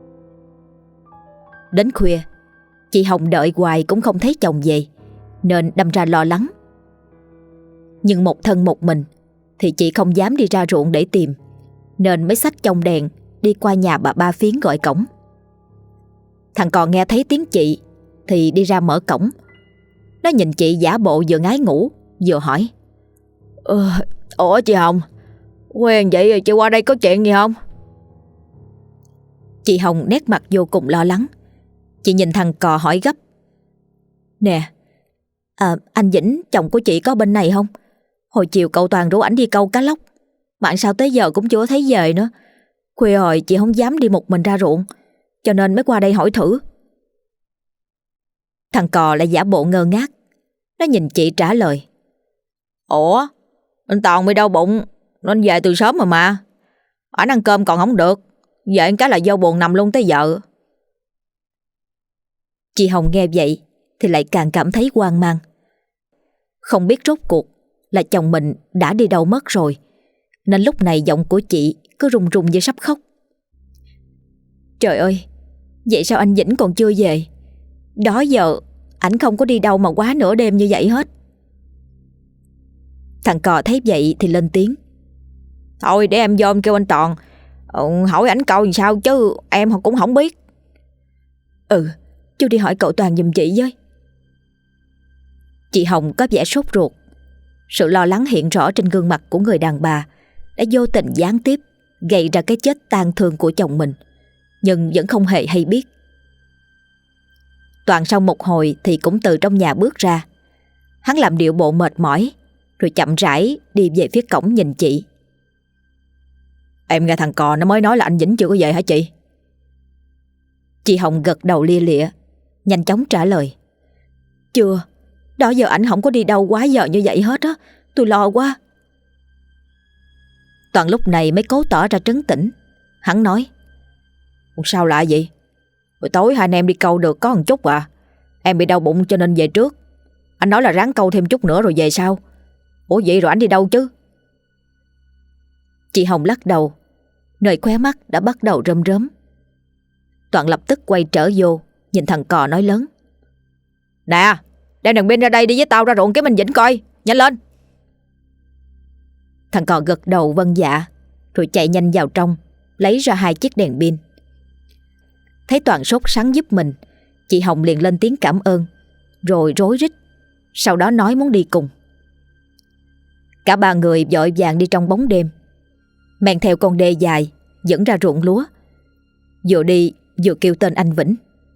Đến khuya, chị Hồng đợi hoài cũng không thấy chồng về, nên đâm ra lo lắng. Nhưng một thân một mình thì chị không dám đi ra ruộng để tìm, nên mới xách chông đèn đi qua nhà bà Ba Phiến gọi cổng. Thằng con nghe thấy tiếng chị thì đi ra mở cổng. Nó nhìn chị giả bộ vừa ngái ngủ vừa hỏi: Ủa chị Hồng, quen vậy chị qua đây có chuyện gì không? Chị Hồng nét mặt vô cùng lo lắng. Chị nhìn thằng Cò hỏi gấp: Nè, anh Vĩnh chồng của chị có bên này không? Hồi chiều cậu Toàn rủ ảnh đi câu cá lóc, mà sao tới giờ cũng chưa thấy về nữa. Khuya rồi chị không dám đi một mình ra ruộng, cho nên mới qua đây hỏi thử. Thằng Cò lại giả bộ ngơ ngác. Nó nhìn chị trả lời: Ủa, anh Toàn bị đau bụng nên về từ sớm mà. Ảnh ăn cơm còn không được, về cái là vô buồn nằm luôn tới giờ. Chị Hồng nghe vậy thì lại càng cảm thấy hoang mang. Không biết rốt cuộc là chồng mình đã đi đâu mất rồi, nên lúc này giọng của chị cứ run run như sắp khóc. Trời ơi, vậy sao anh Vĩnh còn chưa về? Đó giờ ảnh không có đi đâu mà quá nửa đêm như vậy hết. Thằng Cò thấy vậy thì lên tiếng: Thôi để em vô em kêu anh Toàn hỏi ảnh câu làm sao chứ em cũng không biết. Chú đi hỏi cậu Toàn giùm chị với. Chị Hồng có vẻ sốt ruột. Sự lo lắng hiện rõ trên gương mặt của người đàn bà đã vô tình gián tiếp gây ra cái chết tang thương của chồng mình, nhưng vẫn không hề hay biết. Toàn sau một hồi thì cũng từ trong nhà bước ra. Hắn làm điệu bộ mệt mỏi rồi chậm rãi đi về phía cổng nhìn chị. Em nghe thằng Cò nó mới nói là anh Vĩnh chưa có về hả chị? Chị Hồng gật đầu lia lịa, nhanh chóng trả lời: Chưa, đó giờ ảnh không có đi đâu quá giờ như vậy hết á. Tôi lo quá. Toàn lúc này mới cố tỏ ra trấn tĩnh. Hắn nói: Sao lạ vậy? Buổi tối hai anh em đi câu được có một chút à. Em bị đau bụng cho nên về trước. Anh nói là ráng câu thêm chút nữa rồi về sau. Ủa vậy rồi anh đi đâu chứ? Chị Hồng lắc đầu, nơi khóe mắt đã bắt đầu rơm rớm. Toàn lập tức quay trở vô, nhìn thằng Cò nói lớn: Nè, đem đèn pin ra đây đi với tao ra ruộng kiếm anh Vĩnh coi, nhanh lên. Thằng Cò gật đầu vâng dạ, rồi chạy nhanh vào trong, lấy ra 2 chiếc đèn pin. Thấy Toàn sốt sắng giúp mình, chị Hồng liền lên tiếng cảm ơn, rồi rối rít, sau đó nói muốn đi cùng. Cả ba người vội vàng đi trong bóng đêm, men theo con đê dài dẫn ra ruộng lúa, vừa đi vừa kêu tên anh Vĩnh.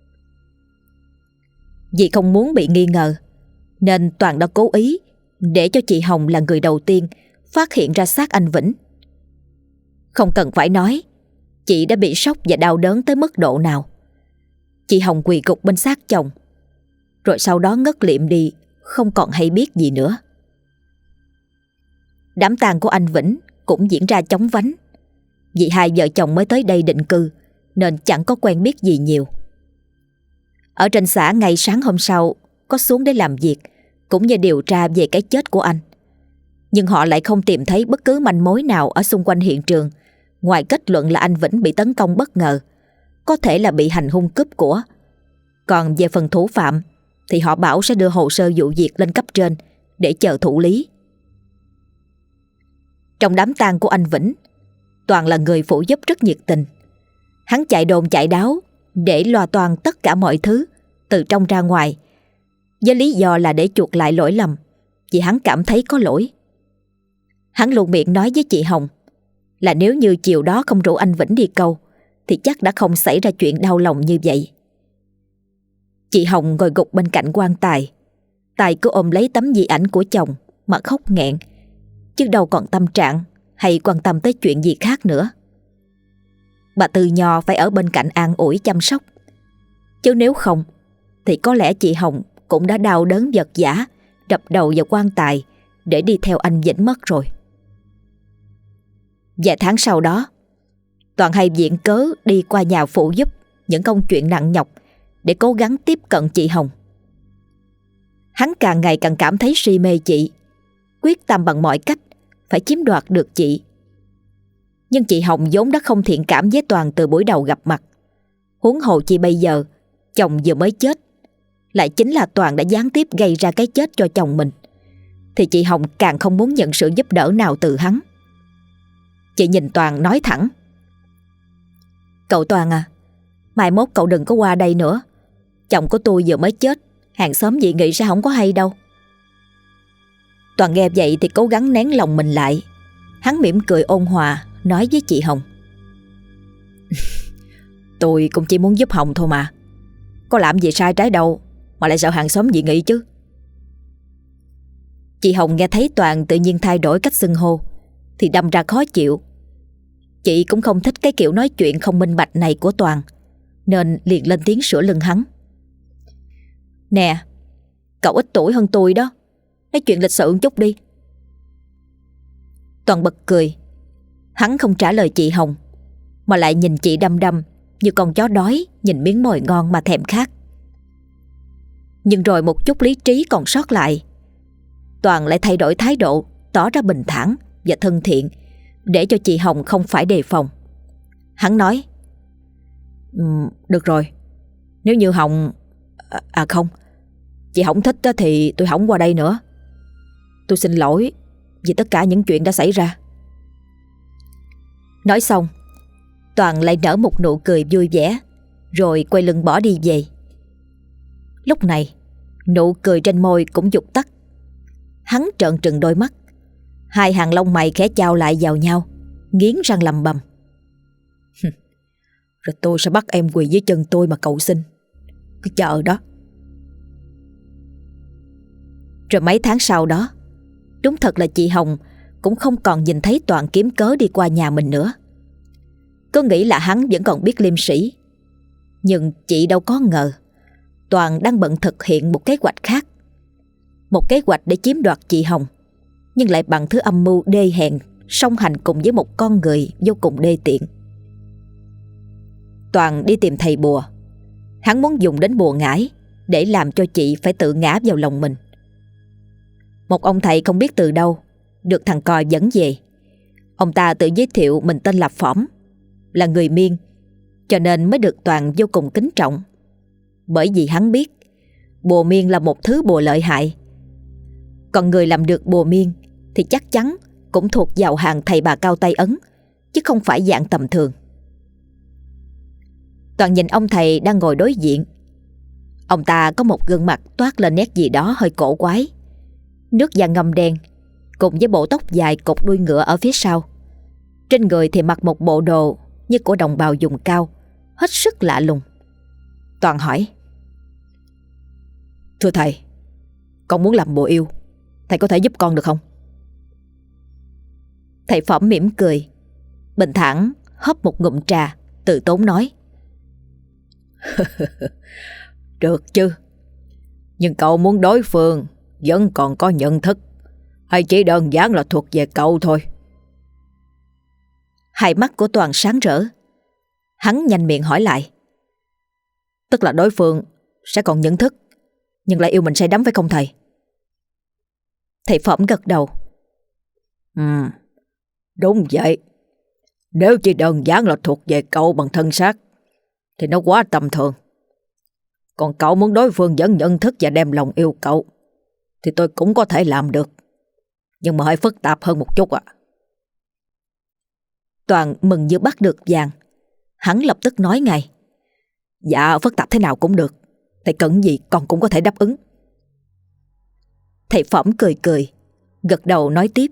Vì không muốn bị nghi ngờ nên Toàn đã cố ý để cho chị Hồng là người đầu tiên phát hiện ra xác anh Vĩnh. Không cần phải nói, chị đã bị sốc và đau đớn tới mức độ nào. Chị Hồng quỳ gục bên xác chồng, rồi sau đó ngất liệm đi, không còn hay biết gì nữa. Đám tang của anh Vĩnh cũng diễn ra chóng vánh. Vì hai vợ chồng mới tới đây định cư nên chẳng có quen biết gì nhiều. Ở trên xã ngày sáng hôm sau có xuống để làm việc cũng như điều tra về cái chết của anh, nhưng họ lại không tìm thấy bất cứ manh mối nào ở xung quanh hiện trường, ngoài kết luận là anh Vĩnh bị tấn công bất ngờ, có thể là bị hành hung cướp của. Còn về phần thủ phạm thì họ bảo sẽ đưa hồ sơ vụ việc lên cấp trên để chờ thụ lý. Trong đám tang của anh Vĩnh, Toàn là người phụ giúp rất nhiệt tình. Hắn chạy đồn chạy đáo để lo toan tất cả mọi thứ từ trong ra ngoài, với lý do là để chuộc lại lỗi lầm vì hắn cảm thấy có lỗi. Hắn luôn miệng nói với chị Hồng là nếu như chiều đó không rủ anh Vĩnh đi câu thì chắc đã không xảy ra chuyện đau lòng như vậy. Chị Hồng ngồi gục bên cạnh quan tài, tay cứ ôm lấy tấm di ảnh của chồng mà khóc nghẹn, chứ đâu còn tâm trạng hay quan tâm tới chuyện gì khác nữa. Bà Tư Nho phải ở bên cạnh an ủi chăm sóc, chứ nếu không thì có lẽ chị Hồng cũng đã đau đớn vật vã đập đầu vào quan tài để đi theo anh Vĩnh mất rồi. Vài tháng sau đó, Toàn hay viện cớ đi qua nhà phụ giúp những công chuyện nặng nhọc để cố gắng tiếp cận chị Hồng. Hắn càng ngày càng cảm thấy si mê chị, quyết tâm bằng mọi cách phải chiếm đoạt được chị. Nhưng chị Hồng vốn đã không thiện cảm với Toàn từ buổi đầu gặp mặt. Huống hồ chi bây giờ chồng vừa mới chết, lại chính là Toàn đã gián tiếp gây ra cái chết cho chồng mình, thì chị Hồng càng không muốn nhận sự giúp đỡ nào từ hắn. Chị nhìn Toàn nói thẳng: Cậu Toàn à, mai mốt cậu đừng có qua đây nữa. Chồng của tôi vừa mới chết, hàng xóm dị nghị sẽ không có hay đâu. Toàn nghe vậy thì cố gắng nén lòng mình lại. Hắn mỉm cười ôn hòa nói với chị Hồng: Tôi cũng chỉ muốn giúp Hồng thôi mà. Có làm gì sai trái đâu mà lại sợ hàng xóm dị nghị chứ. Chị Hồng nghe thấy Toàn tự nhiên thay đổi cách xưng hô thì đâm ra khó chịu. Chị cũng không thích cái kiểu nói chuyện không minh bạch này của Toàn, nên liền lên tiếng sửa lưng hắn. Nè, cậu ít tuổi hơn tôi đó, nói chuyện lịch sự một chút đi. Toàn bật cười. Hắn không trả lời chị Hồng, mà lại nhìn chị đăm đăm như con chó đói nhìn miếng mồi ngon mà thèm khát. Nhưng rồi một chút lý trí còn sót lại, Toàn lại thay đổi thái độ, tỏ ra bình thản và thân thiện để cho chị Hồng không phải đề phòng. Hắn nói: Được rồi, nếu như Hồng... không, chị không thích thì tôi không qua đây nữa. Tôi xin lỗi vì tất cả những chuyện đã xảy ra. Nói xong, Toàn lại nở một nụ cười vui vẻ, rồi quay lưng bỏ đi về. Lúc này, nụ cười trên môi cũng vụt tắt. Hắn trợn trừng đôi mắt, hai hàng lông mày khẽ chao lại vào nhau, nghiến răng lầm bầm: Rồi tôi sẽ bắt em quỳ dưới chân tôi mà cầu xin. Cứ chờ đó. Rồi mấy tháng sau đó, đúng thật là chị Hồng cũng không còn nhìn thấy Toàn kiếm cớ đi qua nhà mình nữa. Cứ nghĩ là hắn vẫn còn biết liêm sĩ. Nhưng chị đâu có ngờ Toàn đang bận thực hiện một kế hoạch khác. Một kế hoạch để chiếm đoạt chị Hồng, nhưng lại bằng thứ âm mưu đê hèn song hành cùng với một con người vô cùng đê tiện. Toàn đi tìm thầy bùa. Hắn muốn dùng đến bùa ngải để làm cho chị phải tự ngã vào lòng mình. Một ông thầy không biết từ đâu được thằng cò dẫn về. Ông ta tự giới thiệu mình tên là Phỏm, là người Miên, cho nên mới được Toàn vô cùng kính trọng. Bởi vì hắn biết bùa Miên là một thứ bùa lợi hại. Còn người làm được bùa Miên thì chắc chắn cũng thuộc vào hàng thầy bà cao tay ấn, chứ không phải dạng tầm thường. Toàn nhìn ông thầy đang ngồi đối diện. Ông ta có một gương mặt toát lên nét gì đó hơi cổ quái, nước da ngâm đen, cùng với bộ tóc dài cột đuôi ngựa ở phía sau. Trên người thì mặc một bộ đồ như của đồng bào vùng cao, hết sức lạ lùng. Toàn hỏi: Thưa thầy, con muốn làm bùa yêu, thầy có thể giúp con được không? Thầy Phỏm mỉm cười, bình thản hớp một ngụm trà, từ tốn nói: Được chứ, nhưng cậu muốn đối phương vẫn còn có nhận thức, hay chỉ đơn giản là thuộc về cậu thôi? Hai mắt của Toàn sáng rỡ. Hắn nhanh miệng hỏi lại: Tức là đối phương sẽ còn nhận thức, nhưng lại yêu mình say đắm phải không thầy? Thầy Phỏm gật đầu: Đúng vậy. Nếu chỉ đơn giản là thuộc về cậu bằng thân xác thì nó quá tầm thường. Còn cậu muốn đối phương vẫn nhận thức và đem lòng yêu cậu thì tôi cũng có thể làm được, nhưng mà hơi phức tạp hơn một chút ạ. Toàn mừng như bắt được vàng. Hắn lập tức nói ngay: Dạ, phức tạp thế nào cũng được, thầy cần gì con cũng có thể đáp ứng. Thầy Phỏm cười cười, gật đầu nói tiếp: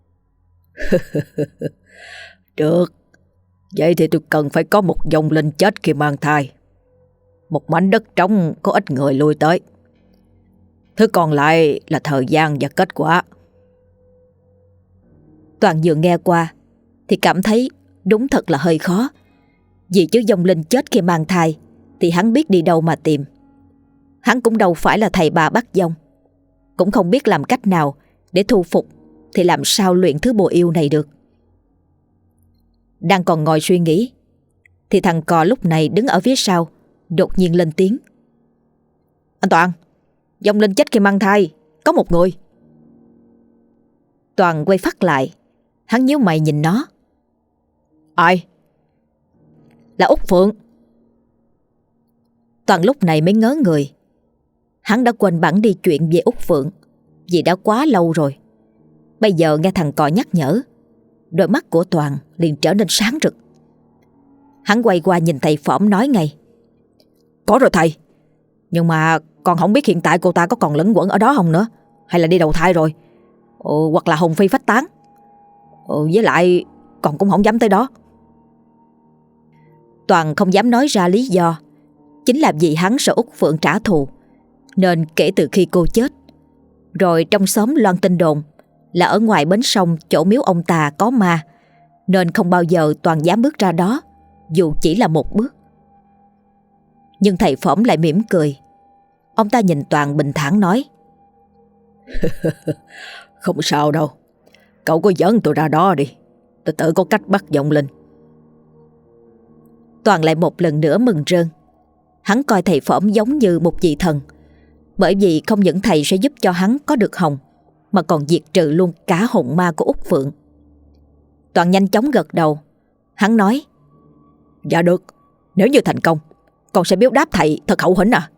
Được, vậy thì tôi cần phải có một vong linh chết khi mang thai, một mảnh đất trống có ít người lui tới. Thứ còn lại là thời gian và kết quả. Toàn vừa nghe qua thì cảm thấy đúng thật là hơi khó. Vì chứ vong linh chết khi mang thai thì hắn biết đi đâu mà tìm. Hắn cũng đâu phải là thầy bà bắt vong, cũng không biết làm cách nào để thu phục, thì làm sao luyện thứ bùa yêu này được. Đang còn ngồi suy nghĩ thì thằng cò lúc này đứng ở phía sau đột nhiên lên tiếng: Anh Toàn, vong linh chết khi mang thai có một người. Toàn quay phát lại. Hắn nhíu mày nhìn nó. Ai? Là Út Phượng. Toàn lúc này mới ngớ người. Hắn đã quên bẵng đi chuyện về Út Phượng, vì đã quá lâu rồi. Bây giờ nghe thằng cò nhắc nhở, đôi mắt của Toàn liền trở nên sáng rực. Hắn quay qua nhìn thầy Phỏm nói ngay: Có rồi thầy, nhưng mà con không biết hiện tại cô ta có còn lẫn quẩn ở đó không nữa, hay là đi đầu thai rồi, hoặc là hồn phi phách tán. Với lại con cũng không dám tới đó. Toàn không dám nói ra lý do, chính là vì hắn sợ Út Phượng trả thù. Nên kể từ khi cô chết, rồi trong xóm loan tin đồn là ở ngoài bến sông chỗ miếu ông Tà có ma, nên không bao giờ Toàn dám bước ra đó, dù chỉ là một bước. Nhưng thầy Phỏng lại mỉm cười. Ông ta nhìn Toàn bình thản nói: Không sao đâu, cậu có dẫn tôi ra đó đi, tôi tự có cách bắt giọng linh. Toàn lại một lần nữa mừng rơn. Hắn coi thầy Phỏng giống như một vị thần, bởi vì không những thầy sẽ giúp cho hắn có được hồng, mà còn diệt trừ luôn cả hồn ma của Út Phượng. Toàn nhanh chóng gật đầu. Hắn nói: Dạ được, nếu như thành công, con sẽ biếu đáp thầy thật hậu hĩnh à.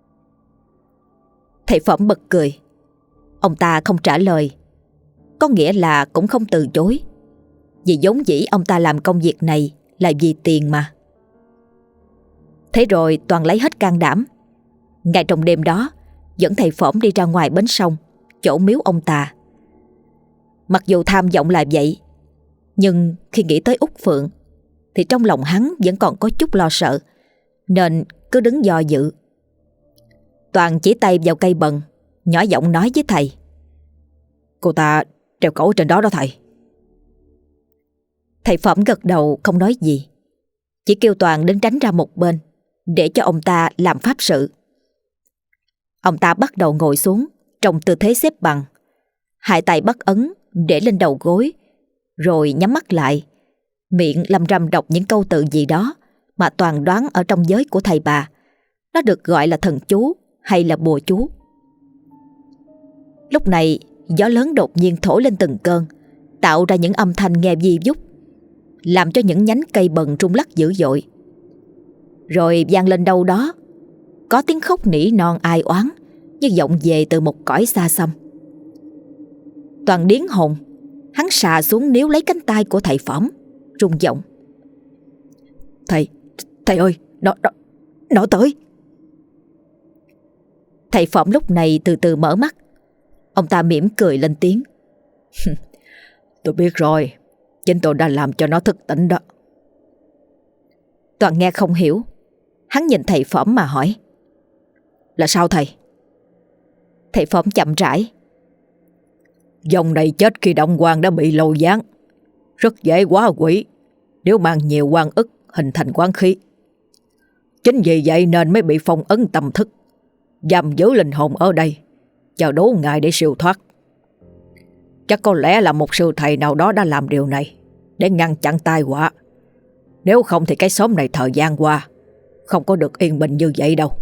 Thầy Phỏng bật cười. Ông ta không trả lời, có nghĩa là cũng không từ chối, vì vốn dĩ ông ta làm công việc này là vì tiền mà. Thế rồi Toàn lấy hết can đảm. Ngay trong đêm đó, dẫn thầy Phỏng đi ra ngoài bến sông, chỗ miếu ông Tà. Mặc dù tham vọng là vậy, nhưng khi nghĩ tới Út Phượng thì trong lòng hắn vẫn còn có chút lo sợ, nên cứ đứng do dự. Toàn chỉ tay vào cây bần, nhỏ giọng nói với thầy: Cô ta treo cổ trên đó đó thầy. Thầy Phỏng gật đầu không nói gì, chỉ kêu Toàn đứng tránh ra một bên để cho ông ta làm pháp sự. Ông ta bắt đầu ngồi xuống trong tư thế xếp bằng, hai tay bắt ấn để lên đầu gối, rồi nhắm mắt lại, miệng lẩm rẩm đọc những câu tự gì đó mà Toàn đoán ở trong giới của thầy bà nó được gọi là thần chú hay là bùa chú. Lúc này gió lớn đột nhiên thổi lên từng cơn, tạo ra những âm thanh nghe vi vút, làm cho những nhánh cây bần rung lắc dữ dội. Rồi vang lên đâu đó có tiếng khóc nỉ non ai oán, như vọng về từ một cõi xa xăm. Toàn điếng hồn, hắn xà xuống níu lấy cánh tay của thầy Phỏng, rung giọng: Thầy ơi, nó tới. Thầy Phỏng lúc này từ từ mở mắt. Ông ta mỉm cười lên tiếng: Tôi biết rồi, chính tôi đã làm cho nó thức tỉnh đó. Toàn nghe không hiểu. Hắn nhìn thầy Phỏng mà hỏi: Là sao thầy? Thầy Phỏng chậm rãi: Dòng này chết khi động quan đã bị lâu gián, rất dễ hóa quỷ nếu mang nhiều oan ức hình thành quán khí. Chính vì vậy nên mới bị phong ấn tâm thức, giam giữ linh hồn ở đây, chờ đố ngày để siêu thoát. Chắc có lẽ là một sư thầy nào đó đã làm điều này để ngăn chặn tai họa. Nếu không thì cái xóm này thời gian qua không có được yên bình như vậy đâu.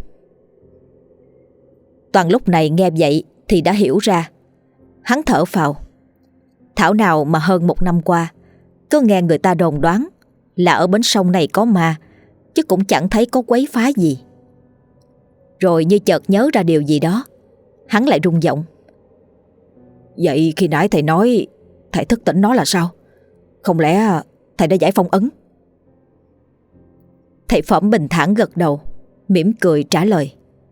Toàn lúc này nghe vậy thì đã hiểu ra. Hắn thở phào. Thảo nào mà hơn một năm qua cứ nghe người ta đồn đoán là ở bến sông này có ma, chứ cũng chẳng thấy có quấy phá gì. Rồi như chợt nhớ ra điều gì đó, hắn lại rung giọng: Vậy khi nãy thầy nói thầy thức tỉnh nó là sao? Không lẽ thầy đã giải phong ấn? Thầy Phỏng bình thản gật đầu, mỉm cười trả lời: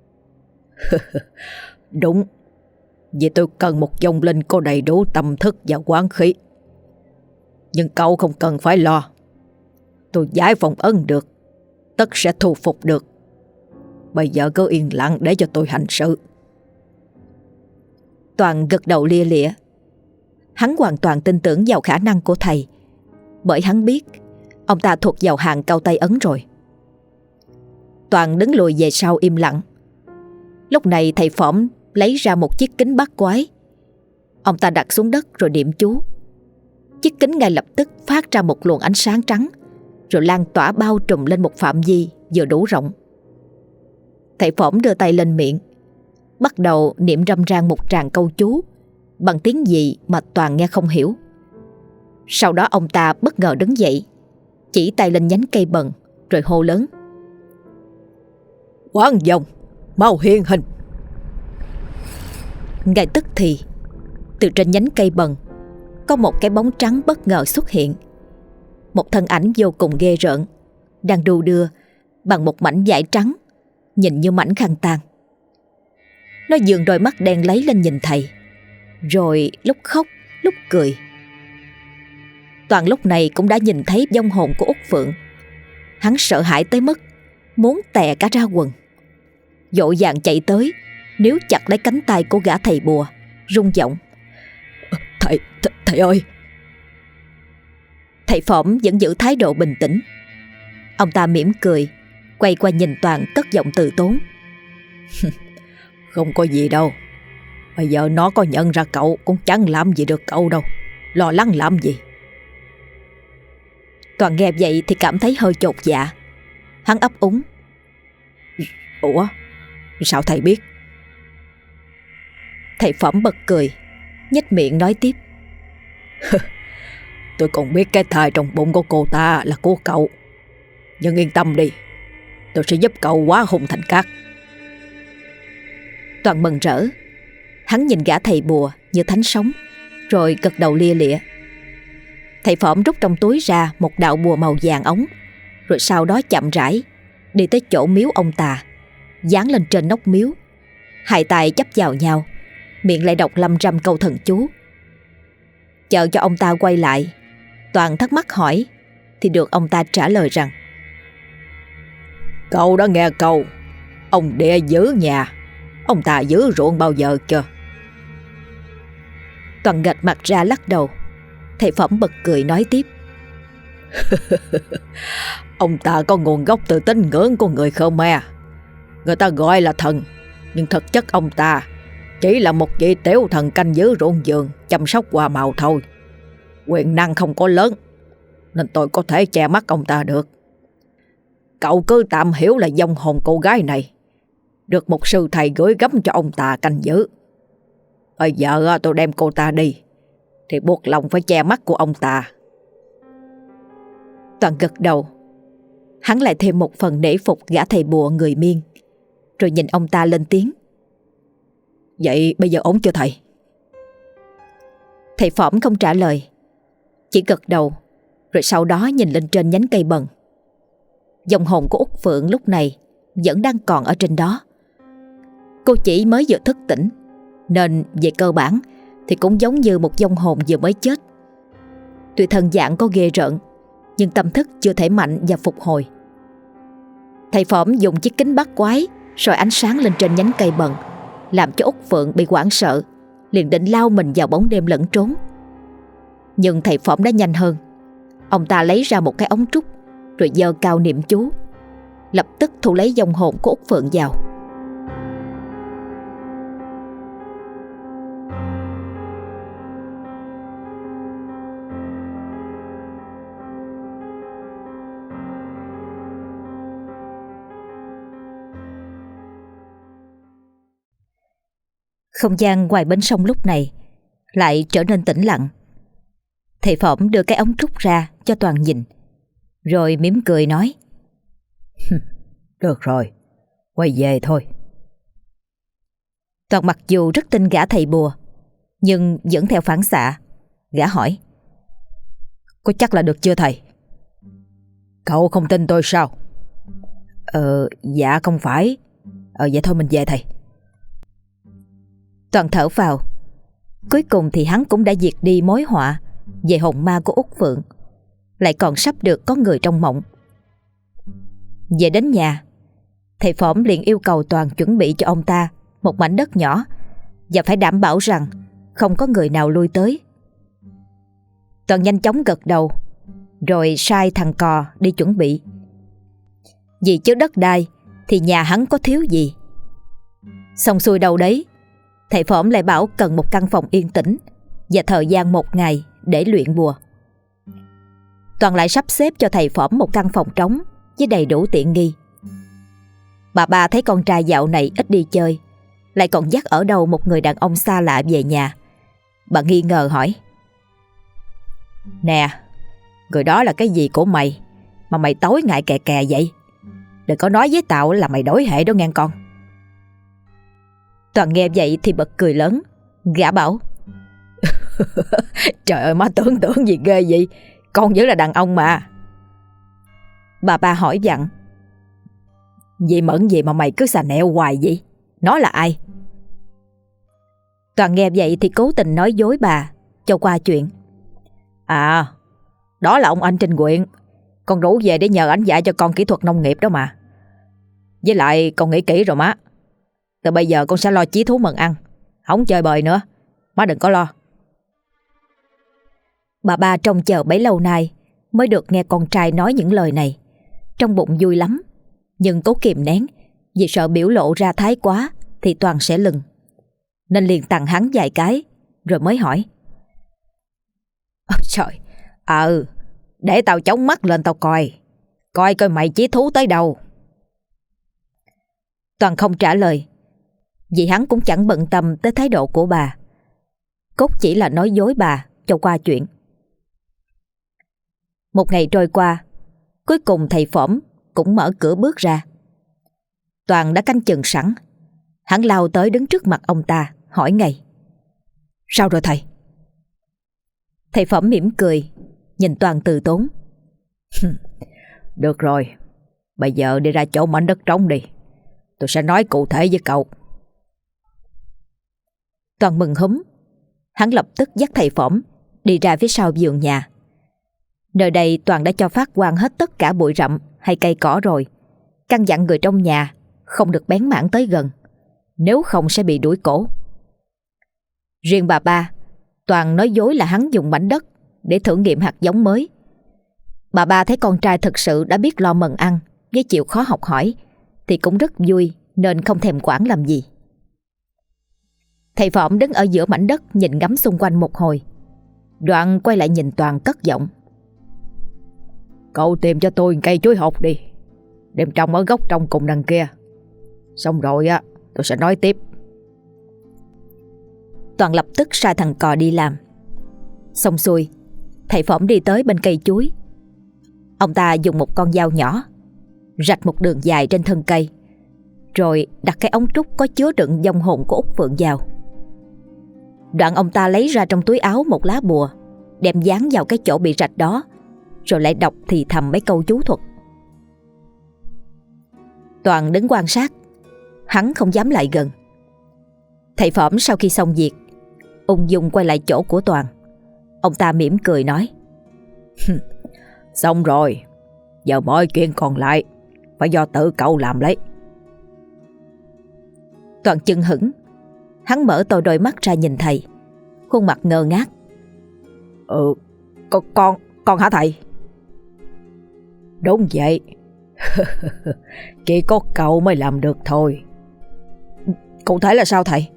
Đúng, vì tôi cần một vong linh có đầy đủ tâm thức và quán khí. Nhưng cậu không cần phải lo, tôi giải phong ấn được, tất sẽ thu phục được. Bây giờ cứ yên lặng để cho tôi hành sự. Toàn gật đầu lia lịa. Hắn hoàn toàn tin tưởng vào khả năng của thầy, bởi hắn biết ông ta thuộc vào hàng cao tay ấn rồi. Toàn đứng lùi về sau im lặng. Lúc này thầy Phỏng lấy ra một chiếc kính bát quái. Ông ta đặt xuống đất rồi niệm chú. Chiếc kính ngay lập tức phát ra một luồng ánh sáng trắng, rồi lan tỏa bao trùm lên một phạm vi vừa đủ rộng. Thầy Phỏng đưa tay lên miệng, bắt đầu niệm râm ran một tràng câu chú bằng tiếng gì mà Toàn nghe không hiểu. Sau đó ông ta bất ngờ đứng dậy, chỉ tay lên nhánh cây bần rồi hô lớn: Quán dòng, mau hiện hình. Ngay tức thì từ trên nhánh cây bần có một cái bóng trắng bất ngờ xuất hiện. Một thân ảnh vô cùng ghê rợn, đang đu đưa bằng một mảnh vải trắng, nhìn như mảnh khăn tang. Nó dường đôi mắt đen láy lên nhìn thầy, rồi lúc khóc lúc cười. Toàn lúc này cũng đã nhìn thấy vong hồn của Út Phượng. Hắn sợ hãi tới mức muốn tè cả ra quần. Vội vàng chạy tới, níu chặt lấy cánh tay của gã thầy bùa, rung giọng: Thầy ơi! Thầy Phỏm vẫn giữ thái độ bình tĩnh. Ông ta mỉm cười, quay qua nhìn Toàn cất giọng từ tốn: Không có gì đâu. Bây giờ nó có nhận ra cậu cũng chẳng làm gì được cậu đâu. Lo lắng làm gì? Toàn nghe vậy thì cảm thấy hơi chột dạ. Hắn ấp úng: Ủa? Sao thầy biết? Thầy Phỏm bật cười, nhếch miệng nói tiếp: Tôi còn biết cái thai trong bụng của cô ta là của cậu. Nhưng yên tâm đi, tôi sẽ giúp cậu hóa hung thành cát. Toàn mừng rỡ. Hắn nhìn gã thầy bùa như thánh sống, rồi gật đầu lia lịa. Thầy Phỏm rút trong túi ra một đạo bùa màu vàng ống, rồi sau đó chậm rãi đi tới chỗ miếu ông tà, dán lên trên nóc miếu. Hai tay chắp vào nhau, miệng lại đọc lăm răm câu thần chú. Chờ cho ông ta quay lại, Toàn thắc mắc hỏi, thì được ông ta trả lời rằng: Cậu đã nghe câu ông địa giữ nhà, ông ta giữ ruộng bao giờ chưa? Toàn gật mặt ra lắc đầu. Thầy Phỏm bật cười nói tiếp: Ông ta có nguồn gốc từ tín ngưỡng của người Khmer. Người ta gọi là thần, nhưng thực chất ông ta chỉ là một vị tiểu thần canh giữ ruộng vườn, chăm sóc hoa màu thôi. Quyền năng không có lớn, nên tôi có thể che mắt ông ta được. Cậu cứ tạm hiểu là vong hồn cô gái này được một sư thầy gửi gắm cho ông ta canh giữ. Bây giờ tôi đem cô ta đi thì buộc lòng phải che mắt của ông ta. Toàn gật đầu. Hắn lại thêm một phần nể phục gã thầy bùa người Miên, rồi nhìn ông ta lên tiếng: Vậy bây giờ ổn chưa thầy? Thầy Phỏm không trả lời, chỉ gật đầu, rồi sau đó nhìn lên trên nhánh cây bần. Vong hồn của Út Phượng lúc này vẫn đang còn ở trên đó. Cô chỉ mới vừa thức tỉnh, nên về cơ bản thì cũng giống như một vong hồn vừa mới chết. Tuy thân dạng có ghê rợn, nhưng tâm thức chưa thể mạnh và phục hồi. Thầy Phỏm dùng chiếc kính bắt quái soi ánh sáng lên trên nhánh cây bần, làm cho Út Phượng bị hoảng sợ, liền định lao mình vào bóng đêm lẫn trốn. Nhưng thầy Phỏm đã nhanh hơn. Ông ta lấy ra một cái ống trúc, rồi giơ cao niệm chú, lập tức thu lấy vong hồn của Út Phượng vào. Không gian ngoài bến sông lúc này lại trở nên tĩnh lặng. Thầy Phỏm đưa cái ống trúc ra cho Toàn nhìn, rồi mỉm cười nói: Được rồi, quay về thôi. Toàn mặc dù rất tin gã thầy bùa, nhưng vẫn theo phản xạ. Gã hỏi: Có chắc là được chưa thầy? Cậu không tin tôi sao? Dạ không phải. Vậy thôi mình về thầy. Toàn thở vào. Cuối cùng thì hắn cũng đã diệt đi mối họa về hồn ma của Út Phượng, lại còn sắp được có người trong mộng. Về đến nhà, thầy Phỏm liền yêu cầu Toàn chuẩn bị cho ông ta một mảnh đất nhỏ, và phải đảm bảo rằng không có người nào lui tới. Toàn nhanh chóng gật đầu, rồi sai thằng Cò đi chuẩn bị. Vì chứ đất đai thì nhà hắn có thiếu gì. Xong xuôi đâu đấy, thầy Phỏm lại bảo cần một căn phòng yên tĩnh và thời gian 1 ngày để luyện bùa. Toàn lại sắp xếp cho thầy Phỏm một căn phòng trống với đầy đủ tiện nghi. Bà ba thấy con trai dạo này ít đi chơi, lại còn dắt ở đâu một người đàn ông xa lạ về nhà. Bà nghi ngờ hỏi: Nè, người đó là cái gì của mày mà mày tối ngại kè kè vậy? Đừng có nói với tao là mày đổi hệ đó nghe con. Toàn nghe vậy thì bật cười lớn. Gã bảo: Trời ơi má, tưởng gì ghê vậy? Con vẫn là đàn ông mà. Bà ba hỏi dặn: Gì mẫn gì mà mày cứ xà nẹo hoài vậy? Nó là ai? Toàn nghe vậy thì cố tình nói dối bà cho qua chuyện: À, đó là ông anh trên huyện, con rủ về để nhờ ảnh dạy cho con kỹ thuật nông nghiệp đó mà. Với lại con nghĩ kỹ rồi má. Từ bây giờ con sẽ lo chí thú mần ăn, không chơi bời nữa. Má đừng có lo. Bà ba trông chờ bấy lâu nay mới được nghe con trai nói những lời này. Trong bụng vui lắm, nhưng cố kìm nén vì sợ biểu lộ ra thái quá thì Toàn sẽ lừng. Nên liền tặng hắn vài cái rồi mới hỏi. Trời, để tao chống mắt lên tao coi coi mày chí thú tới đâu. Toàn không trả lời, vì hắn cũng chẳng bận tâm tới thái độ của bà. Cốt chỉ là nói dối bà cho qua chuyện. Một ngày trôi qua, cuối cùng thầy Phỏm cũng mở cửa bước ra. Toàn đã canh chừng sẵn. Hắn lao tới đứng trước mặt ông ta, hỏi ngay. Sao rồi thầy? Thầy Phỏm mỉm cười, nhìn Toàn từ tốn. Được rồi, bây giờ đi ra chỗ mảnh đất trống đi. Tôi sẽ nói cụ thể với cậu. Toàn mừng húm. Hắn lập tức dắt thầy Phỏm đi ra phía sau vườn nhà. Nơi đây Toàn đã cho phát quang hết tất cả bụi rậm hay cây cỏ rồi. Căn dặn người trong nhà không được bén mảng tới gần, nếu không sẽ bị đuổi cổ. Riêng bà ba, Toàn nói dối là hắn dùng mảnh đất để thử nghiệm hạt giống mới. Bà ba thấy con trai thực sự đã biết lo mần ăn với chịu khó học hỏi thì cũng rất vui, nên không thèm quản làm gì. Thầy Phỏm đứng ở giữa mảnh đất nhìn ngắm xung quanh một hồi, đoạn quay lại nhìn Toàn cất giọng. Cậu tìm cho tôi cây chuối hột đi, đem trồng ở gốc trong cùng đằng kia. Xong rồi tôi sẽ nói tiếp. Toàn lập tức sai thằng cò đi làm. Xong xuôi, thầy Phỏm đi tới bên cây chuối. Ông ta dùng một con dao nhỏ rạch một đường dài trên thân cây, rồi đặt cái ống trúc có chứa đựng vong hồn của Út Phượng vào. Đoạn ông ta lấy ra trong túi áo một lá bùa, đem dán vào cái chỗ bị rạch đó, rồi lại đọc thì thầm mấy câu chú thuật. Toàn đứng quan sát, hắn không dám lại gần. Thầy Phỏm sau khi xong việc, ung dung quay lại chỗ của Toàn. Ông ta mỉm cười nói. Xong rồi, giờ mọi chuyện còn lại phải do tự cậu làm lấy. Toàn chưng hửng. Hắn mở to đôi mắt ra nhìn thầy, khuôn mặt ngơ ngác. Con hả thầy? Đúng vậy. Chỉ có cậu mới làm được thôi. Cụ thể là sao thầy?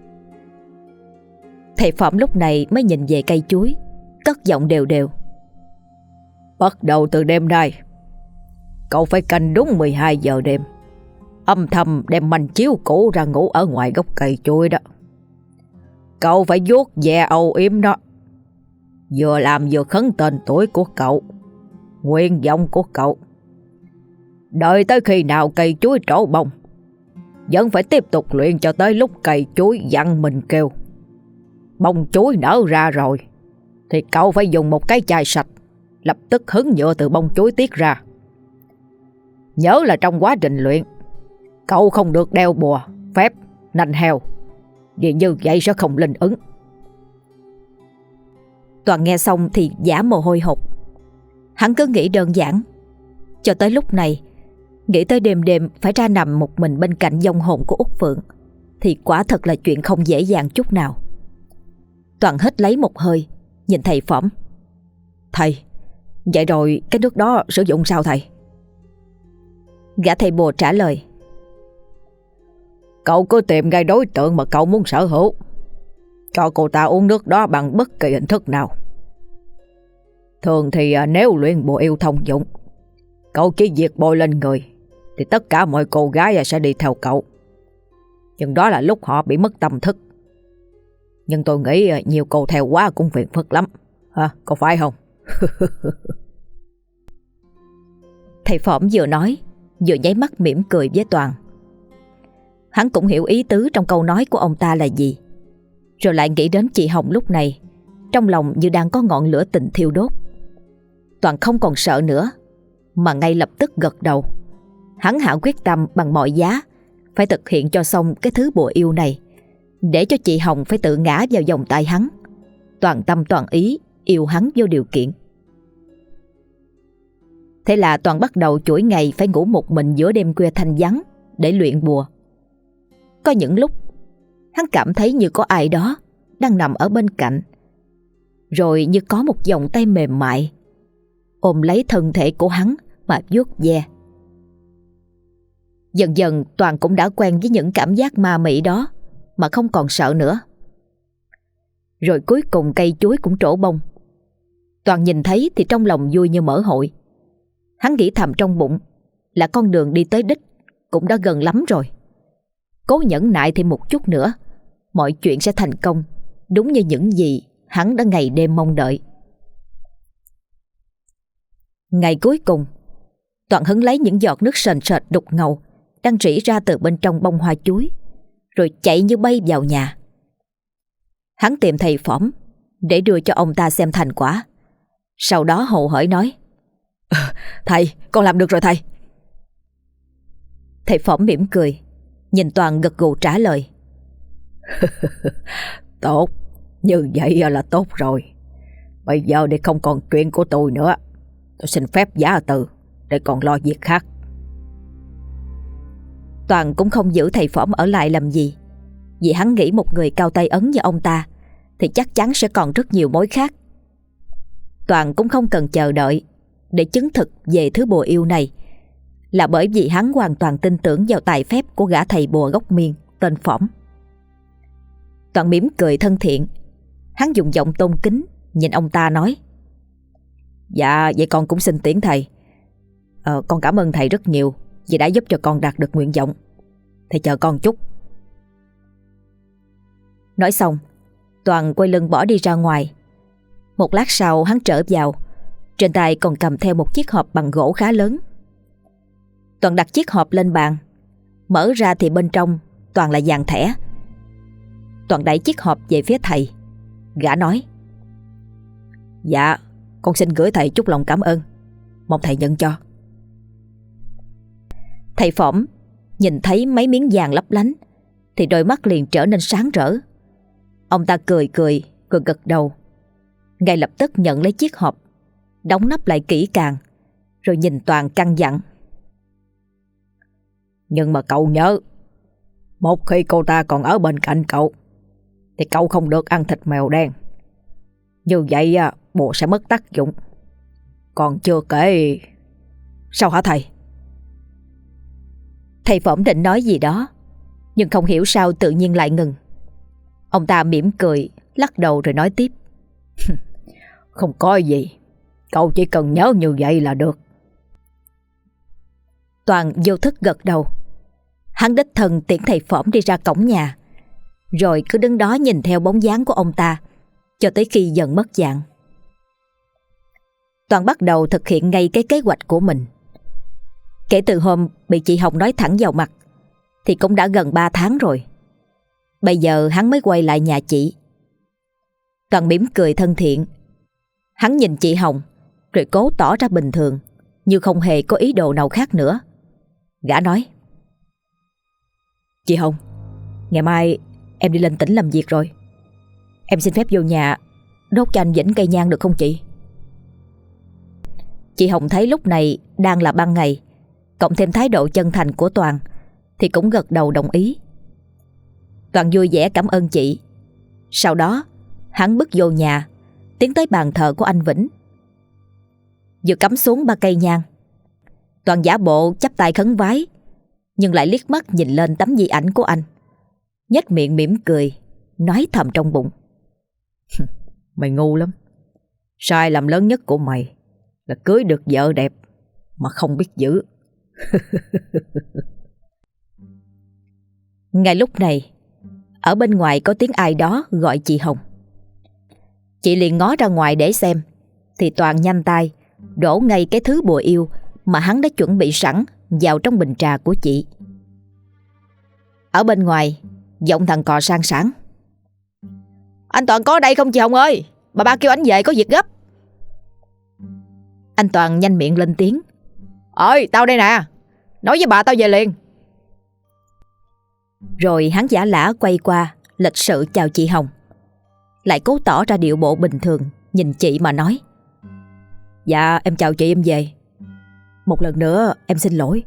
Thầy Phỏm lúc này mới nhìn về cây chuối, cất giọng đều đều. Bắt đầu từ đêm nay, cậu phải canh đúng 12 giờ đêm, âm thầm đem manh chiếu cũ ra ngủ ở ngoài gốc cây chuối đó. Cậu phải vuốt ve âu yếm nó, vừa làm vừa khấn tên tuổi của cậu, nguyện vọng của cậu. Đợi tới khi nào cây chuối trổ bông, vẫn phải tiếp tục luyện cho tới lúc cây chuối dặn mình kêu. Bông chuối nở ra rồi thì cậu phải dùng một cái chai sạch lập tức hứng nhựa từ bông chuối tiết ra. Nhớ là trong quá trình luyện, cậu không được đeo bùa, phép, nanh heo, vì như vậy sẽ không linh ứng. Toàn nghe xong thì vã mồ hôi hột. Hắn cứ nghĩ đơn giản, cho tới lúc này, nghĩ tới đêm đêm phải ra nằm một mình bên cạnh vong hồn của Út Phượng thì quả thật là chuyện không dễ dàng chút nào. Toàn hít lấy một hơi, nhìn thầy Phỏm. Thầy, vậy rồi cái nước đó sử dụng sao thầy? Gã thầy bùa trả lời. Cậu cứ tìm ngay đối tượng mà cậu muốn sở hữu, cho cô ta uống nước đó bằng bất kỳ hình thức nào. Thường thì nếu luyện bùa yêu thông dụng, cậu chỉ việc bôi lên người thì tất cả mọi cô gái sẽ đi theo cậu. Nhưng đó là lúc họ bị mất tâm thức. Nhưng tôi nghĩ nhiều cô theo quá cũng phiền phức lắm. Hả? Có phải không? Thầy Phỏm vừa nói vừa nháy mắt mỉm cười với Toàn. Hắn cũng hiểu ý tứ trong câu nói của ông ta là gì, rồi lại nghĩ đến chị Hồng lúc này, trong lòng như đang có ngọn lửa tình thiêu đốt. Toàn không còn sợ nữa, mà ngay lập tức gật đầu. Hắn hạ quyết tâm bằng mọi giá phải thực hiện cho xong cái thứ bùa yêu này, để cho chị Hồng phải tự ngã vào vòng tay hắn, toàn tâm toàn ý yêu hắn vô điều kiện. Thế là Toàn bắt đầu chuỗi ngày phải ngủ một mình giữa đêm khuya thanh vắng để luyện bùa. Có những lúc hắn cảm thấy như có ai đó đang nằm ở bên cạnh, rồi như có một vòng tay mềm mại ôm lấy thân thể của hắn mà vuốt ve. Dần dần Toàn cũng đã quen với những cảm giác ma mị đó mà không còn sợ nữa. Rồi cuối cùng cây chuối cũng trổ bông. Toàn nhìn thấy thì trong lòng vui như mở hội. Hắn nghĩ thầm trong bụng là con đường đi tới đích cũng đã gần lắm rồi. Cố nhẫn nại thêm một chút nữa, mọi chuyện sẽ thành công, đúng như những gì hắn đã ngày đêm mong đợi. Ngày cuối cùng, Toàn hứng lấy những giọt nước sền sệt đục ngầu đang rỉ ra từ bên trong bông hoa chuối, rồi chạy như bay vào nhà. Hắn tìm thầy phỏm để đưa cho ông ta xem thành quả. Sau đó hồ hởi nói: Thầy, con làm được rồi thầy. Thầy phỏm mỉm cười, nhìn Toàn gật gù trả lời: Tốt, như vậy là tốt rồi. Bây giờ để không còn chuyện của tôi nữa, tôi xin phép giả từ để còn lo việc khác. Toàn cũng không giữ thầy phỏm ở lại làm gì, vì hắn nghĩ một người cao tay ấn như ông ta thì chắc chắn sẽ còn rất nhiều mối khác. Toàn cũng không cần chờ đợi để chứng thực về thứ bùa yêu này, là bởi vì hắn hoàn toàn tin tưởng vào tài phép của gã thầy bùa gốc Miên tên Phỏm. Toàn mỉm cười thân thiện, hắn dùng giọng tôn kính nhìn ông ta nói: Dạ, vậy con cũng xin tiễn thầy. Con cảm ơn thầy rất nhiều vì đã giúp cho con đạt được nguyện vọng. Thầy chờ con chút. Nói xong, Toàn quay lưng bỏ đi ra ngoài. Một lát sau hắn trở vào, trên tay còn cầm theo một chiếc hộp bằng gỗ khá lớn. Toàn đặt chiếc hộp lên bàn, mở ra thì bên trong toàn là vàng thẻ. Toàn đẩy chiếc hộp về phía thầy. Gã nói: Dạ, con xin gửi thầy chút lòng cảm ơn, mong thầy nhận cho. Thầy Phỏm nhìn thấy mấy miếng vàng lấp lánh thì đôi mắt liền trở nên sáng rỡ. Ông ta cười cười rồi gật đầu, ngay lập tức nhận lấy chiếc hộp, đóng nắp lại kỹ càng, rồi nhìn Toàn căn dặn: Nhưng mà cậu nhớ, một khi cô ta còn ở bên cạnh cậu thì cậu không được ăn thịt mèo đen. Như vậy bùa sẽ mất tác dụng. Còn chưa kể... Sao hả thầy? Thầy Phỏm định nói gì đó, nhưng không hiểu sao tự nhiên lại ngừng. Ông ta mỉm cười, lắc đầu rồi nói tiếp: Không có gì, cậu chỉ cần nhớ như vậy là được. Toàn vô thức gật đầu. Hắn đích thân tiễn thầy Phỏm đi ra cổng nhà, rồi cứ đứng đó nhìn theo bóng dáng của ông ta cho tới khi dần mất dạng. Toàn bắt đầu thực hiện ngay cái kế hoạch của mình. Kể từ hôm bị chị Hồng nói thẳng vào mặt thì cũng đã gần 3 tháng rồi. Bây giờ hắn mới quay lại nhà chị. Toàn mỉm cười thân thiện. Hắn nhìn chị Hồng rồi cố tỏ ra bình thường, như không hề có ý đồ nào khác nữa. Gã nói: Chị Hồng, ngày mai em đi lên tỉnh làm việc rồi. Em xin phép vô nhà đốt cho anh Vĩnh cây nhang được không chị? Chị Hồng thấy lúc này đang là ban ngày, cộng thêm thái độ chân thành của Toàn thì cũng gật đầu đồng ý. Toàn vui vẻ cảm ơn chị. Sau đó hắn bước vô nhà, tiến tới bàn thờ của anh Vĩnh. Vừa cắm xuống 3 cây nhang, Toàn giả bộ chắp tay khấn vái, nhưng lại liếc mắt nhìn lên tấm di ảnh của anh, nhếch miệng mỉm cười, nói thầm trong bụng: Mày ngu lắm. Sai lầm lớn nhất của mày là cưới được vợ đẹp mà không biết giữ. Ngay lúc này, ở bên ngoài có tiếng ai đó gọi chị Hồng. Chị liền ngó ra ngoài để xem, thì Toàn nhanh tay đổ ngay cái thứ bùa yêu mà hắn đã chuẩn bị sẵn vào trong bình trà của chị. Ở bên ngoài, giọng thằng cò sang sảng: Anh Toàn có ở đây không chị Hồng ơi? Bà ba kêu anh về có việc gấp. Anh Toàn nhanh miệng lên tiếng: Ơi, tao đây nè, nói với bà tao về liền. Rồi hắn giả lả quay qua lịch sự chào chị Hồng, lại cố tỏ ra điệu bộ bình thường nhìn chị mà nói: Dạ em chào chị, em về. Một lần nữa em xin lỗi.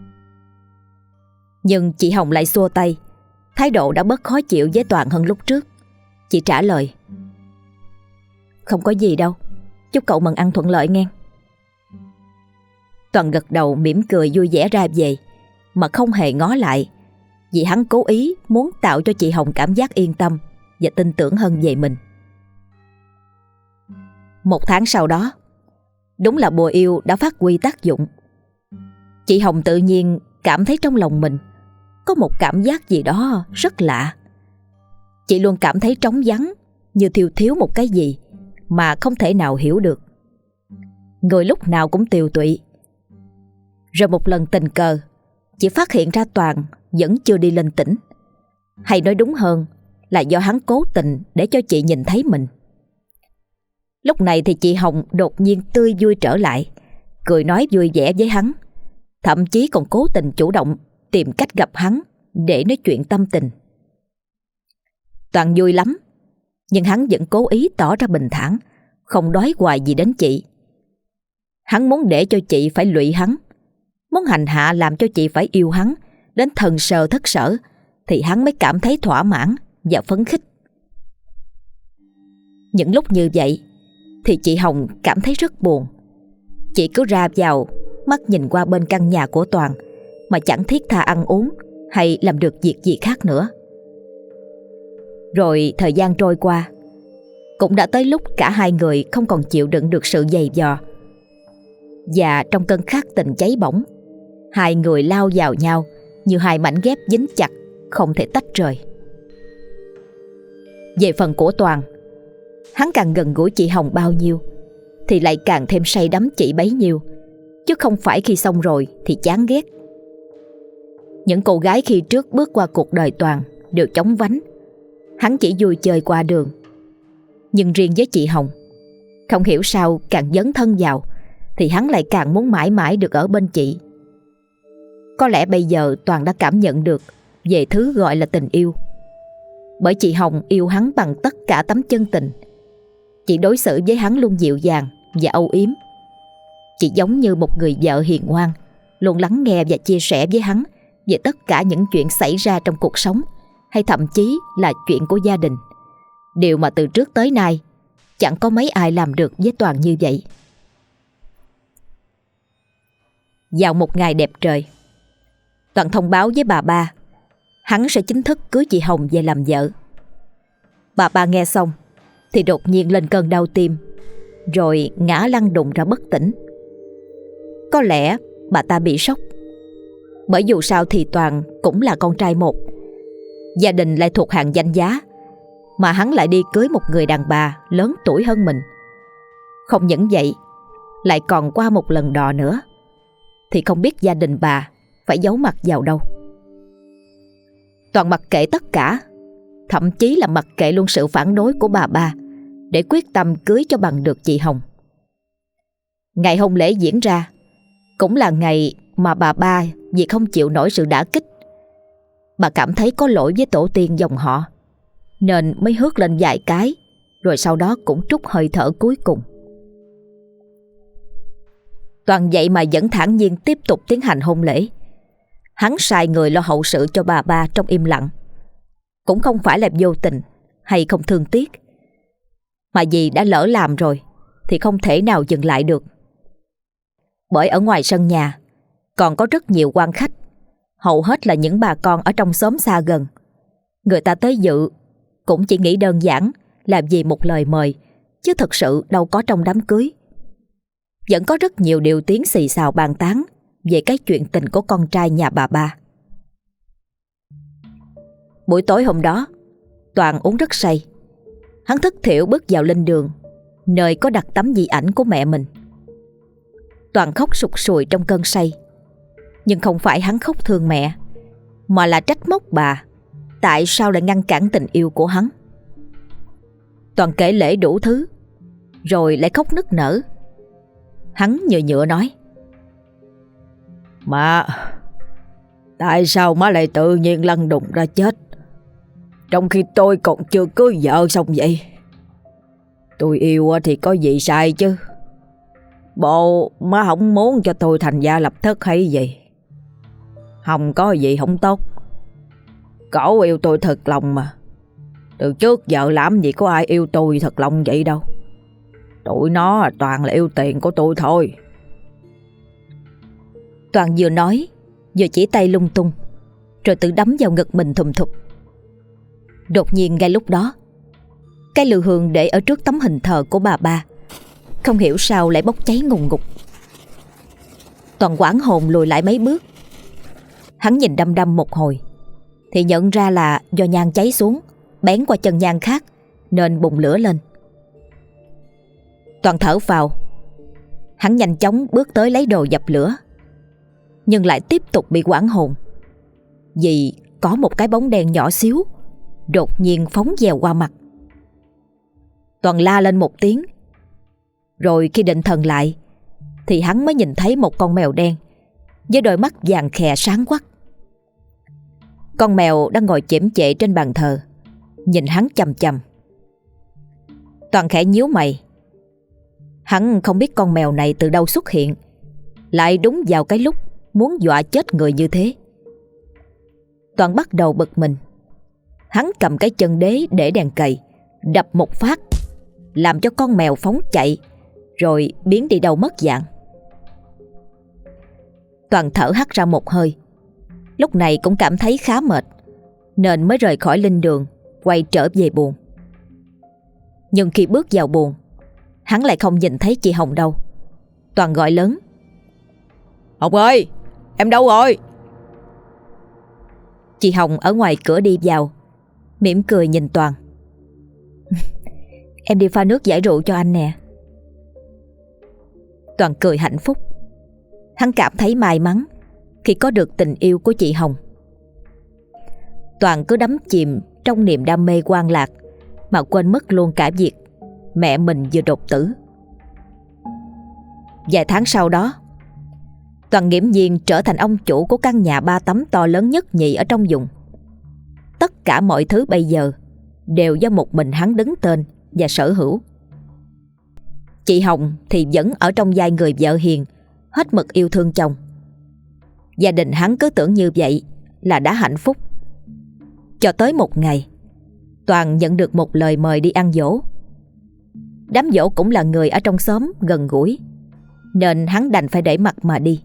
Nhưng chị Hồng lại xua tay, thái độ đã bớt khó chịu với Toàn hơn lúc trước. Chị trả lời: Không có gì đâu, chúc cậu mần ăn thuận lợi nghe. Toàn gật đầu mỉm cười vui vẻ ra về, mà không hề ngó lại, vì hắn cố ý muốn tạo cho chị Hồng cảm giác yên tâm và tin tưởng hơn về mình. 1 tháng sau đó, đúng là bùa yêu đã phát huy tác dụng. Chị Hồng tự nhiên cảm thấy trong lòng mình có một cảm giác gì đó rất lạ. Chị luôn cảm thấy trống vắng, như thiếu thiếu một cái gì mà không thể nào hiểu được. Người lúc nào cũng tiều tụy. Rồi một lần tình cờ, chị phát hiện ra Toàn vẫn chưa đi lên tỉnh. Hay nói đúng hơn là do hắn cố tình để cho chị nhìn thấy mình. Lúc này thì chị Hồng đột nhiên tươi vui trở lại, cười nói vui vẻ với hắn, thậm chí còn cố tình chủ động tìm cách gặp hắn để nói chuyện tâm tình. Toàn vui lắm, nhưng hắn vẫn cố ý tỏ ra bình thản, không đói hoài gì đến chị. Hắn muốn để cho chị phải lụy hắn, muốn hành hạ làm cho chị phải yêu hắn đến thần sờ thất sở, thì hắn mới cảm thấy thỏa mãn và phấn khích. Những lúc như vậy thì chị Hồng cảm thấy rất buồn. Chị cứ ra vào, mắt nhìn qua bên căn nhà của Toàn mà chẳng thiết tha ăn uống hay làm được việc gì khác nữa. Rồi thời gian trôi qua, cũng đã tới lúc cả hai người không còn chịu đựng được sự giày vò. Và trong cơn khát tình cháy bỏng, hai người lao vào nhau như hai mảnh ghép dính chặt, không thể tách rời. Về phần của Toàn, hắn càng gần gũi chị Hồng bao nhiêu thì lại càng thêm say đắm chị bấy nhiêu, chứ không phải khi xong rồi thì chán ghét. Những cô gái khi trước bước qua cuộc đời Toàn đều chóng vánh, hắn chỉ vui chơi qua đường. Nhưng riêng với chị Hồng, không hiểu sao càng dấn thân vào thì hắn lại càng muốn mãi mãi được ở bên chị. Có lẽ bây giờ Toàn đã cảm nhận được về thứ gọi là tình yêu, bởi chị Hồng yêu hắn bằng tất cả tấm chân tình. Chị đối xử với hắn luôn dịu dàng và âu yếm. Chị giống như một người vợ hiền ngoan, luôn lắng nghe và chia sẻ với hắn về tất cả những chuyện xảy ra trong cuộc sống, hay thậm chí là chuyện của gia đình. Điều mà từ trước tới nay chẳng có mấy ai làm được với Toàn như vậy. Vào một ngày đẹp trời, Toàn thông báo với bà ba hắn sẽ chính thức cưới chị Hồng về làm vợ. Bà ba nghe xong thì đột nhiên lên cơn đau tim, rồi ngã lăn đùng ra bất tỉnh. Có lẽ bà ta bị sốc, bởi dù sao thì Toàn cũng là con trai một, gia đình lại thuộc hàng danh giá, mà hắn lại đi cưới một người đàn bà lớn tuổi hơn mình. Không những vậy, lại còn qua một lần đò nữa, thì không biết gia đình bà phải giấu mặt vào đâu. Toàn mặc kệ tất cả, thậm chí là mặc kệ luôn sự phản đối của bà ba, để quyết tâm cưới cho bằng được chị Hồng. Ngày hôn lễ diễn ra cũng là ngày mà bà ba vì không chịu nổi sự đả kích, bà cảm thấy có lỗi với tổ tiên dòng họ, nên mới hớt lên vài cái, rồi sau đó cũng trút hơi thở cuối cùng. Toàn vậy mà vẫn thản nhiên tiếp tục tiến hành hôn lễ. Hắn sai người lo hậu sự cho bà ba trong im lặng, cũng không phải là vô tình hay không thương tiếc, mà vì đã lỡ làm rồi thì không thể nào dừng lại được. Bởi ở ngoài sân nhà còn có rất nhiều quan khách, hầu hết là những bà con ở trong xóm xa gần. Người ta tới dự cũng chỉ nghĩ đơn giản là vì một lời mời, chứ thực sự đâu có trong đám cưới. Vẫn có rất nhiều điều tiếng xì xào bàn tán về cái chuyện tình của con trai nhà bà ba. Buổi tối hôm đó, Toàn uống rất say. Hắn thất thểu bước vào linh đường, nơi có đặt tấm di ảnh của mẹ mình. Toàn khóc sụt sùi trong cơn say. Nhưng không phải hắn khóc thương mẹ, mà là trách móc bà tại sao lại ngăn cản tình yêu của hắn. Toàn kể lể đủ thứ, rồi lại khóc nức nở. Hắn nhựa nhựa nói: Má, tại sao má lại tự nhiên lăn đùng ra chết, trong khi tôi còn chưa cưới vợ xong vậy? Tôi yêu thì có gì sai chứ? Bộ má không muốn cho tôi thành gia lập thất hay gì? Không có gì không tốt. Cổ yêu tôi thật lòng mà. Từ trước giờ làm gì có ai yêu tôi thật lòng vậy đâu. Tụi nó toàn là yêu tiền của tôi thôi. Toàn vừa nói vừa chỉ tay lung tung, rồi tự đấm vào ngực mình thùm thụp. Đột nhiên ngay lúc đó, cái lư hương để ở trước tấm hình thờ của bà ba không hiểu sao lại bốc cháy ngùn ngụt. Toàn hoảng hồn lùi lại mấy bước. Hắn nhìn đăm đăm một hồi thì nhận ra là do nhang cháy xuống bén qua chân nhang khác nên bùng lửa lên. Toàn thở phào. Hắn nhanh chóng bước tới lấy đồ dập lửa, nhưng lại tiếp tục bị hoảng hồn vì có một cái bóng đen nhỏ xíu đột nhiên phóng dèo qua mặt. Toàn la lên một tiếng, rồi khi định thần lại thì hắn mới nhìn thấy một con mèo đen với đôi mắt vàng khè sáng quắc. Con mèo đang ngồi chễm chệ trên bàn thờ, nhìn hắn chằm chằm. Toàn khẽ nhíu mày. Hắn không biết con mèo này từ đâu xuất hiện, lại đúng vào cái lúc muốn dọa chết người như thế. Toàn bắt đầu bực mình. Hắn cầm cái chân đế để đèn cầy đập một phát, làm cho con mèo phóng chạy rồi biến đi đâu mất dạng. Toàn thở hắt ra một hơi. Lúc này cũng cảm thấy khá mệt nên mới rời khỏi linh đường, quay trở về buồng. Nhưng khi bước vào buồng, hắn lại không nhìn thấy chị Hồng đâu. Toàn gọi lớn: Hồng ơi, em đâu rồi? Chị Hồng ở ngoài cửa đi vào, mỉm cười nhìn Toàn. Em đi pha nước giải rượu cho anh nè. Toàn cười hạnh phúc. Hắn cảm thấy may mắn khi có được tình yêu của chị Hồng. Toàn cứ đắm chìm trong niềm đam mê hoang lạc mà quên mất luôn cả việc mẹ mình vừa đột tử. Vài tháng sau đó, Toàn nghiễm nhiên trở thành ông chủ của căn nhà 3 tấm to lớn nhất nhì ở trong vùng. Tất cả mọi thứ bây giờ đều do một mình hắn đứng tên và sở hữu. Chị Hồng thì vẫn ở trong vai người vợ hiền, hết mực yêu thương chồng. Gia đình hắn cứ tưởng như vậy là đã hạnh phúc. Cho tới một ngày, Toàn nhận được một lời mời đi ăn giỗ. Đám giỗ cũng là người ở trong xóm gần gũi, nên hắn đành phải để mặt mà đi.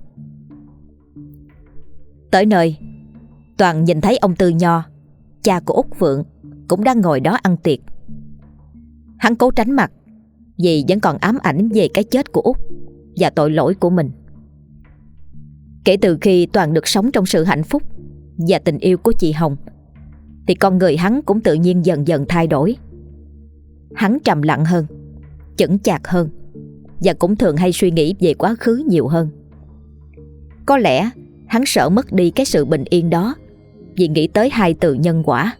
Tới nơi, Toàn nhìn thấy ông Tư Nho, cha của Út Phượng, cũng đang ngồi đó ăn tiệc. Hắn cố tránh mặt vì vẫn còn ám ảnh về cái chết của Út và tội lỗi của mình. Kể từ khi Toàn được sống trong sự hạnh phúc và tình yêu của chị Hồng, thì con người hắn cũng tự nhiên dần dần thay đổi. Hắn trầm lặng hơn, chững chạc hơn, và cũng thường hay suy nghĩ về quá khứ nhiều hơn. Có lẽ hắn sợ mất đi cái sự bình yên đó vì nghĩ tới hai từ nhân quả.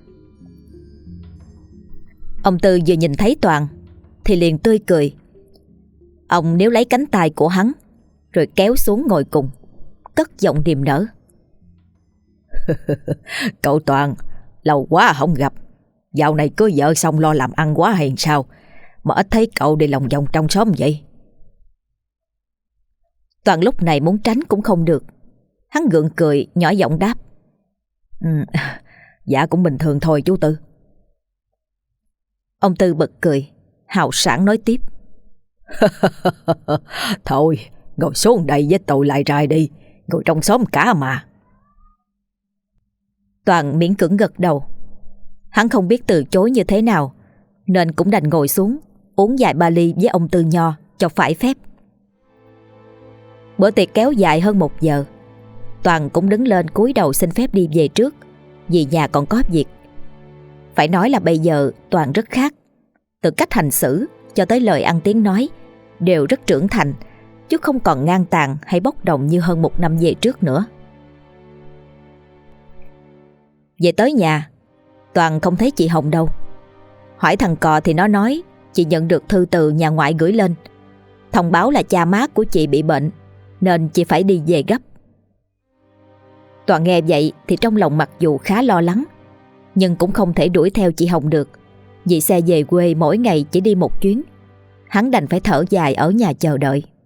Ông Tư vừa nhìn thấy Toàn thì liền tươi cười. Ông níu lấy cánh tay của hắn rồi kéo xuống ngồi cùng, cất giọng niềm nở. Cậu Toàn, lâu quá không gặp. Dạo này cưới vợ xong lo làm ăn quá hay sao mà ít thấy cậu đi lòng vòng trong xóm vậy? Toàn lúc này muốn tránh cũng không được. Hắn gượng cười nhỏ giọng đáp: Dạ cũng bình thường thôi chú Tư. Ông Tư bật cười, hào sảng nói tiếp: Thôi ngồi xuống đây với tôi lại trai đi, ngồi trong xóm cả mà. Toàn miễn cưỡng gật đầu. Hắn không biết từ chối như thế nào nên cũng đành ngồi xuống uống vài ba ly với ông Tư Nho cho phải phép. Bữa tiệc kéo dài hơn 1 giờ. Toàn cũng đứng lên cúi đầu xin phép đi về trước vì nhà còn có việc. Phải nói là bây giờ Toàn rất khác. Từ cách hành xử cho tới lời ăn tiếng nói đều rất trưởng thành, chứ không còn ngang tàn hay bốc đồng như hơn 1 năm về trước nữa. Về tới nhà, Toàn không thấy chị Hồng đâu. Hỏi thằng Cò thì nó nói chị nhận được thư từ nhà ngoại gửi lên, thông báo là cha má của chị bị bệnh nên chị phải đi về gấp. Toàn nghe vậy thì trong lòng mặc dù khá lo lắng, nhưng cũng không thể đuổi theo chị Hồng được, vì xe về quê mỗi ngày chỉ đi 1 chuyến. Hắn đành phải thở dài ở nhà chờ đợi.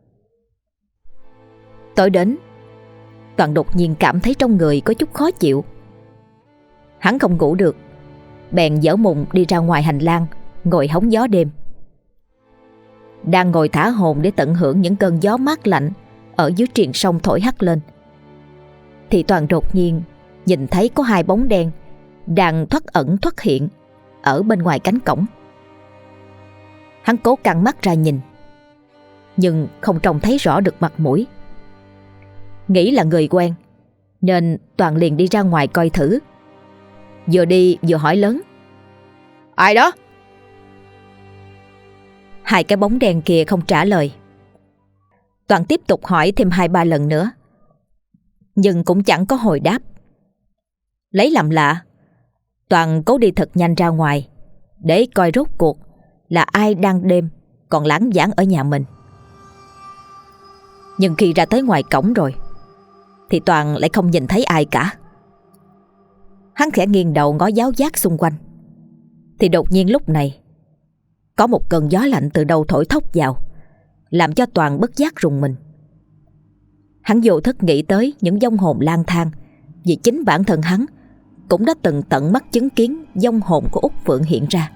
Tối đến, Toàn đột nhiên cảm thấy trong người có chút khó chịu. Hắn không ngủ được, bèn dở mùng đi ra ngoài hành lang ngồi hóng gió đêm. Đang ngồi thả hồn để tận hưởng những cơn gió mát lạnh ở dưới triền sông thổi hắt lên, thì Toàn đột nhiên nhìn thấy có hai bóng đen đang thoắt ẩn thoắt hiện ở bên ngoài cánh cổng. Hắn cố căng mắt ra nhìn, nhưng không trông thấy rõ được mặt mũi. Nghĩ là người quen, nên Toàn liền đi ra ngoài coi thử. Vừa đi vừa hỏi lớn: "Ai đó?" Hai cái bóng đen kia không trả lời. Toàn tiếp tục hỏi thêm 2-3 lần nữa, nhưng cũng chẳng có hồi đáp. Lấy làm lạ, Toàn cố đi thật nhanh ra ngoài để coi rốt cuộc là ai đang đêm còn lãng vãng ở nhà mình. Nhưng khi ra tới ngoài cổng rồi thì Toàn lại không nhìn thấy ai cả. Hắn khẽ nghiêng đầu ngó giáo giác xung quanh, thì đột nhiên lúc này có một cơn gió lạnh từ đâu thổi thốc vào, làm cho Toàn bất giác rùng mình. Hắn vô thức nghĩ tới những vong hồn lang thang, vì chính bản thân hắn cũng đã từng tận mắt chứng kiến vong hồn của Út Phượng hiện ra.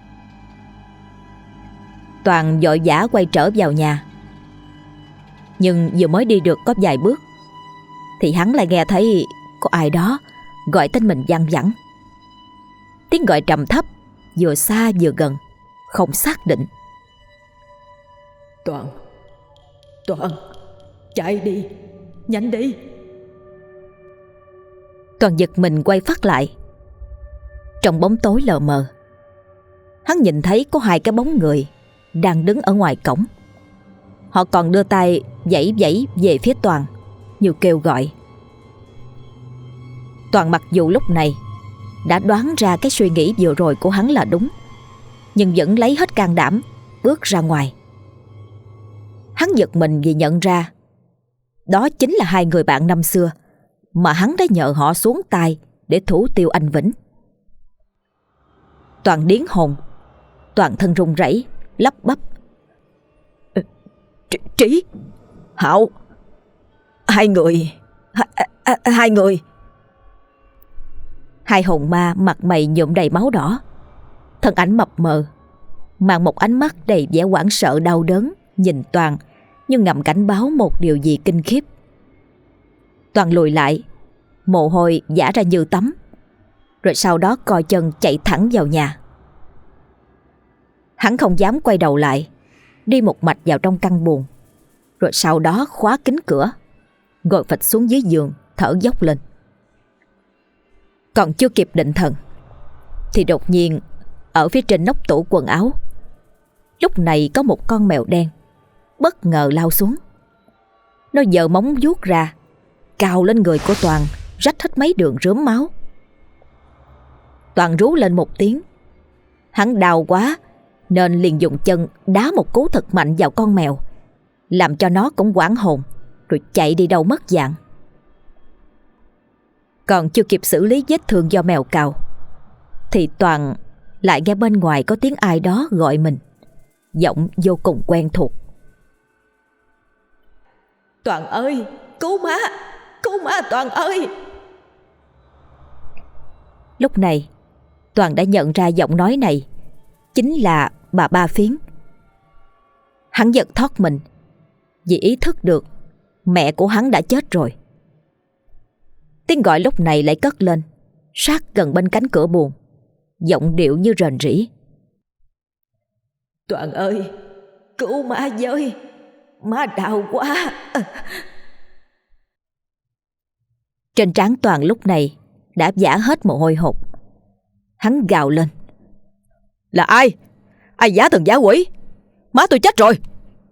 Toàn vội vã quay trở vào nhà, nhưng vừa mới đi được có vài bước thì hắn lại nghe thấy có ai đó gọi tên mình văng vẳng. Tiếng gọi trầm thấp, vừa xa vừa gần, không xác định. Toàn, chạy đi, nhanh đi. Toàn giật mình quay phát lại. Trong bóng tối lờ mờ, hắn nhìn thấy có hai cái bóng người đang đứng ở ngoài cổng. Họ còn đưa tay vẫy vẫy về phía Toàn, như kêu gọi. Toàn mặc dù lúc này đã đoán ra cái suy nghĩ vừa rồi của hắn là đúng, nhưng vẫn lấy hết can đảm bước ra ngoài. Hắn giật mình vì nhận ra đó chính là hai người bạn năm xưa mà hắn đã nhờ họ xuống tay để thủ tiêu anh Vĩnh. Toàn điếng hồn, toàn thân run rẩy, lắp bắp: Trí, Hạo, hai người. Hai hồn ma mặt mày nhuộm đầy máu đỏ, thân ảnh mập mờ, mang một ánh mắt đầy vẻ hoảng sợ đau đớn, nhìn Toàn như ngầm cảnh báo một điều gì kinh khiếp. Toàn lùi lại, mồ hôi vã ra như tắm, rồi sau đó co chân chạy thẳng vào nhà. Hắn không dám quay đầu lại, đi một mạch vào trong căn buồng, rồi sau đó khóa kín cửa, ngồi phịch xuống dưới giường thở dốc lên. Còn chưa kịp định thần thì đột nhiên ở phía trên nóc tủ quần áo, lúc này có một con mèo đen bất ngờ lao xuống. Nó giơ móng vuốt ra, cào lên người của Toàn, rách hết mấy đường rớm máu. Toàn rú lên một tiếng. Hắn đau quá nên liền dùng chân đá một cú thật mạnh vào con mèo, làm cho nó cũng hoảng hồn, rồi chạy đi đâu mất dạng. Còn chưa kịp xử lý vết thương do mèo cào thì Toàn lại nghe bên ngoài có tiếng ai đó gọi mình, giọng vô cùng quen thuộc: Toàn ơi, cứu má Toàn ơi. Lúc này Toàn đã nhận ra giọng nói này chính là bà Ba Phiến. Hắn giật thót mình vì ý thức được mẹ của hắn đã chết rồi. Tiếng gọi lúc này lại cất lên sát gần bên cánh cửa buồng, giọng điệu như rền rĩ: Toàn ơi, cứu má với, má đau quá. Trên trán Toàn lúc này đã vã hết mồ hôi hột. Hắn gào lên: Là ai? Ai giả thần giả quỷ? Má tôi chết rồi.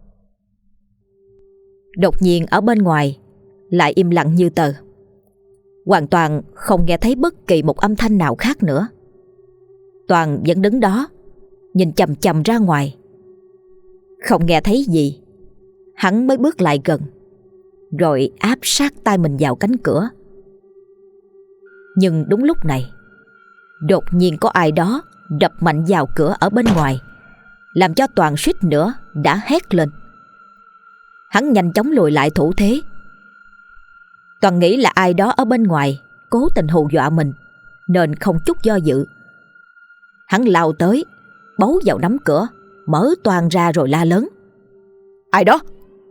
Đột nhiên ở bên ngoài lại im lặng như tờ, hoàn toàn không nghe thấy bất kỳ một âm thanh nào khác nữa. Toàn vẫn đứng đó nhìn chằm chằm ra ngoài. Không nghe thấy gì, hắn mới bước lại gần, rồi áp sát tay mình vào cánh cửa. Nhưng đúng lúc này, đột nhiên có ai đó đập mạnh vào cửa ở bên ngoài, làm cho Toàn suýt nữa đã hét lên. Hắn nhanh chóng lùi lại thủ thế, Toàn nghĩ là ai đó ở bên ngoài cố tình hù dọa mình, nên không chút do dự. Hắn lao tới, bấu vào nắm cửa, mở toang ra rồi la lớn: "Ai đó?"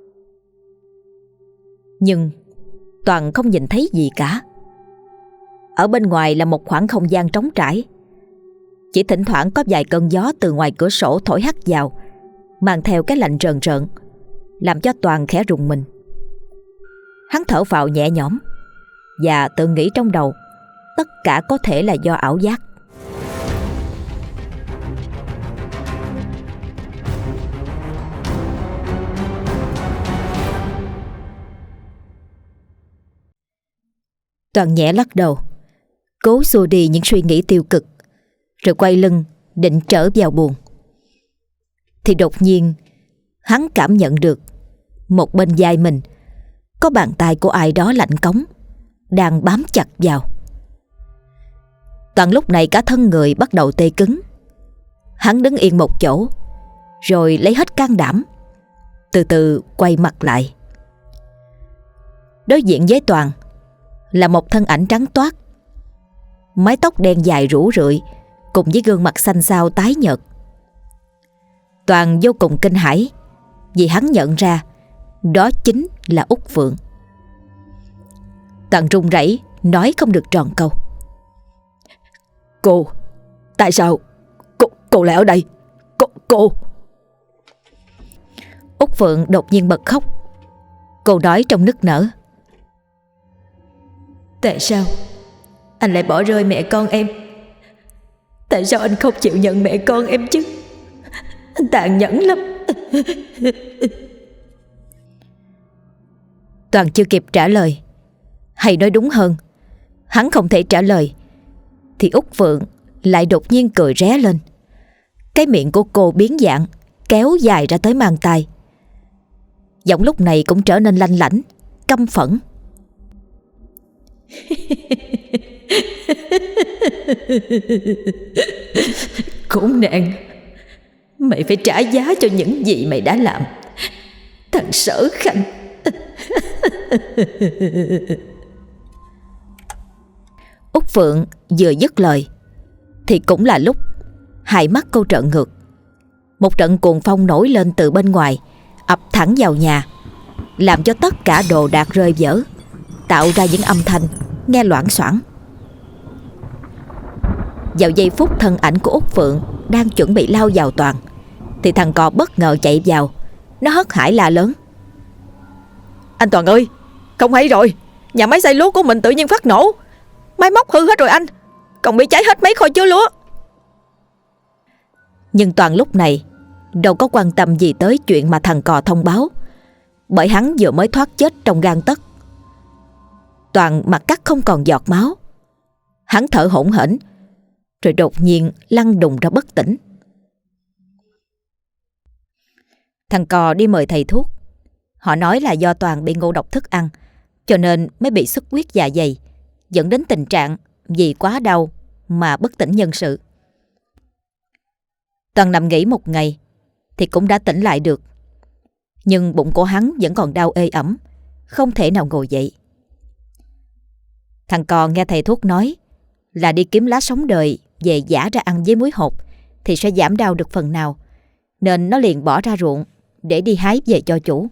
Nhưng Toàn không nhìn thấy gì cả. Ở bên ngoài là một khoảng không gian trống trải. Chỉ thỉnh thoảng có vài cơn gió từ ngoài cửa sổ thổi hắt vào, mang theo cái lạnh rờn rợn, làm cho Toàn khẽ rùng mình. Hắn thở phào nhẹ nhõm và tự nghĩ trong đầu tất cả có thể là do ảo giác. Toàn nhẹ lắc đầu, cố xua đi những suy nghĩ tiêu cực, rồi quay lưng định trở vào buồng. Thì đột nhiên hắn cảm nhận được một bên vai mình có bàn tay của ai đó lạnh cống đang bám chặt vào. Toàn lúc này cả thân người bắt đầu tê cứng. Hắn đứng yên một chỗ, rồi lấy hết can đảm, từ từ quay mặt lại. Đối diện với Toàn là một thân ảnh trắng toát, mái tóc đen dài rủ rượi cùng với gương mặt xanh xao tái nhợt. Toàn vô cùng kinh hãi vì hắn nhận ra đó chính là Út Phượng. Toàn run rẩy nói không được tròn câu: "Cô, tại sao cô lại ở đây? Cô." Út Phượng đột nhiên bật khóc. Cô nói trong nức nở: "Tại sao anh lại bỏ rơi mẹ con em? Tại sao anh không chịu nhận mẹ con em chứ? Anh tàn nhẫn lắm." Toàn chưa kịp trả lời, hay nói đúng hơn, hắn không thể trả lời, thì Út Phượng lại đột nhiên cười ré lên. Cái miệng của cô biến dạng, kéo dài ra tới mang tai. Giọng lúc này cũng trở nên lanh lảnh, căm phẫn: "Khốn nạn, mày phải trả giá cho những gì mày đã làm, thằng Sở Khanh." Út Phượng vừa dứt lời thì cũng là lúc hai mắt cô trợn ngược. Một trận cuồng phong nổi lên từ bên ngoài, ập thẳng vào nhà, làm cho tất cả đồ đạc rơi vỡ, tạo ra những âm thanh nghe loảng xoảng. Vào giây phút thân ảnh của Út Phượng đang chuẩn bị lao vào Toàn, thì thằng cò bất ngờ chạy vào. Nó hớt hải la lớn: "Anh Toàn ơi, không hay rồi, nhà máy xay lúa của mình tự nhiên phát nổ, máy móc hư hết rồi anh, còn bị cháy hết mấy kho chứa lúa." Nhưng Toàn lúc này đâu có quan tâm gì tới chuyện mà thằng cò thông báo, bởi hắn vừa mới thoát chết trong gang tấc. Toàn mặt cắt không còn giọt máu. Hắn thở hổn hển, rồi đột nhiên lăn đùng ra bất tỉnh. Thằng cò đi mời thầy thuốc. Họ nói là do Toàn bị ngộ độc thức ăn, cho nên mới bị xuất huyết dạ dày, dẫn đến tình trạng vì quá đau mà bất tỉnh nhân sự. Toàn nằm nghỉ một ngày thì cũng đã tỉnh lại được, nhưng bụng của hắn vẫn còn đau ê ẩm, không thể nào ngồi dậy. Thằng cò nghe thầy thuốc nói là đi kiếm lá sống đời về giã ra ăn với muối hột thì sẽ giảm đau được phần nào, nên nó liền bỏ ra ruộng để đi hái về cho chủ.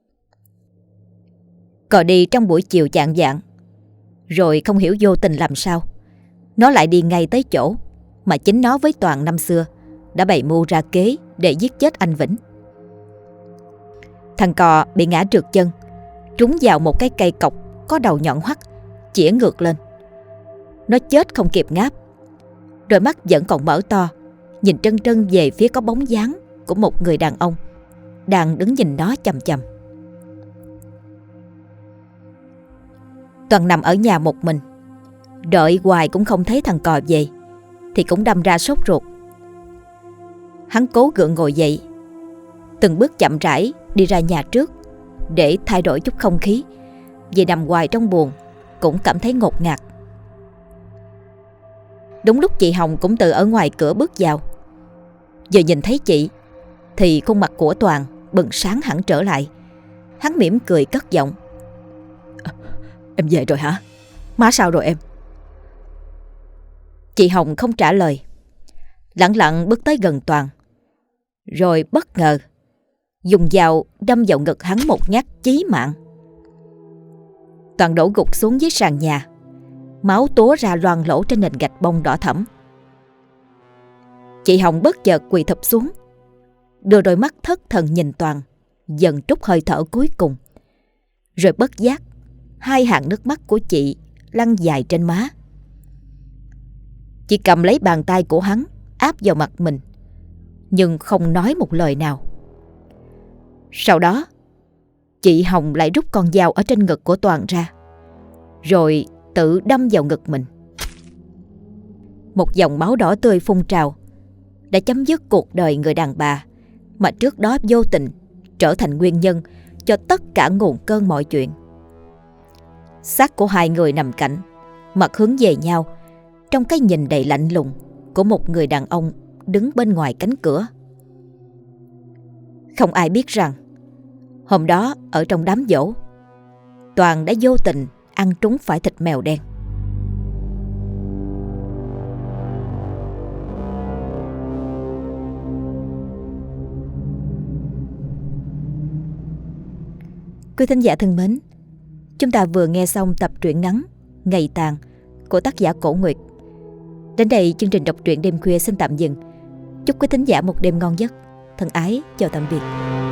Cò đi trong buổi chiều chạng vạng, rồi không hiểu vô tình làm sao nó lại đi ngay tới chỗ mà chính nó với Toàn năm xưa đã bày mưu ra kế để giết chết anh Vĩnh. Thằng cò bị ngã trượt chân, trúng vào một cái cây cọc có đầu nhọn hoắt, chĩa ngược lên. Nó chết không kịp ngáp, đôi mắt vẫn còn mở to, nhìn trân trân về phía có bóng dáng của một người đàn ông đang đứng nhìn nó chằm chằm. Toàn nằm ở nhà một mình, đợi hoài cũng không thấy thằng cò về, thì cũng đâm ra sốt ruột. Hắn cố gượng ngồi dậy, từng bước chậm rãi đi ra nhà trước để thay đổi chút không khí, vì nằm hoài trong buồng cũng cảm thấy ngột ngạt. Đúng lúc chị Hồng cũng từ ở ngoài cửa bước vào. Vừa nhìn thấy chị thì khuôn mặt của Toàn bừng sáng hẳn trở lại. Hắn mỉm cười cất giọng: Em về rồi hả? Má sao rồi em? Chị Hồng không trả lời, lẳng lặng bước tới gần Toàn, rồi bất ngờ dùng dao đâm vào ngực hắn một nhát chí mạng. Toàn đổ gục xuống dưới sàn nhà, máu túa ra loang lỗ trên nền gạch bông đỏ thẫm. Chị Hồng bất chợt quỳ thụp xuống, đưa đôi mắt thất thần nhìn Toàn, dần trút hơi thở cuối cùng. Rồi bất giác, hai hàng nước mắt của chị lăn dài trên má. Chị cầm lấy bàn tay của hắn, áp vào mặt mình, nhưng không nói một lời nào. Sau đó, chị Hồng lại rút con dao ở trên ngực của Toàn ra, rồi tự đâm vào ngực mình. Một dòng máu đỏ tươi phun trào, đã chấm dứt cuộc đời người đàn bà mà trước đó vô tình trở thành nguyên nhân cho tất cả nguồn cơn mọi chuyện. Xác của hai người nằm cạnh, mặt hướng về nhau, trong cái nhìn đầy lạnh lùng của một người đàn ông đứng bên ngoài cánh cửa. Không ai biết rằng hôm đó ở trong đám giỗ, Toàn đã vô tình ăn trúng phải thịt mèo đen. Quý thính giả thân mến, chúng ta vừa nghe xong tập truyện ngắn Ngày Tàn của tác giả Cổ Nguyệt. Đến đây chương trình đọc truyện đêm khuya xin tạm dừng. Chúc quý thính giả một đêm ngon giấc. Thân ái chào tạm biệt.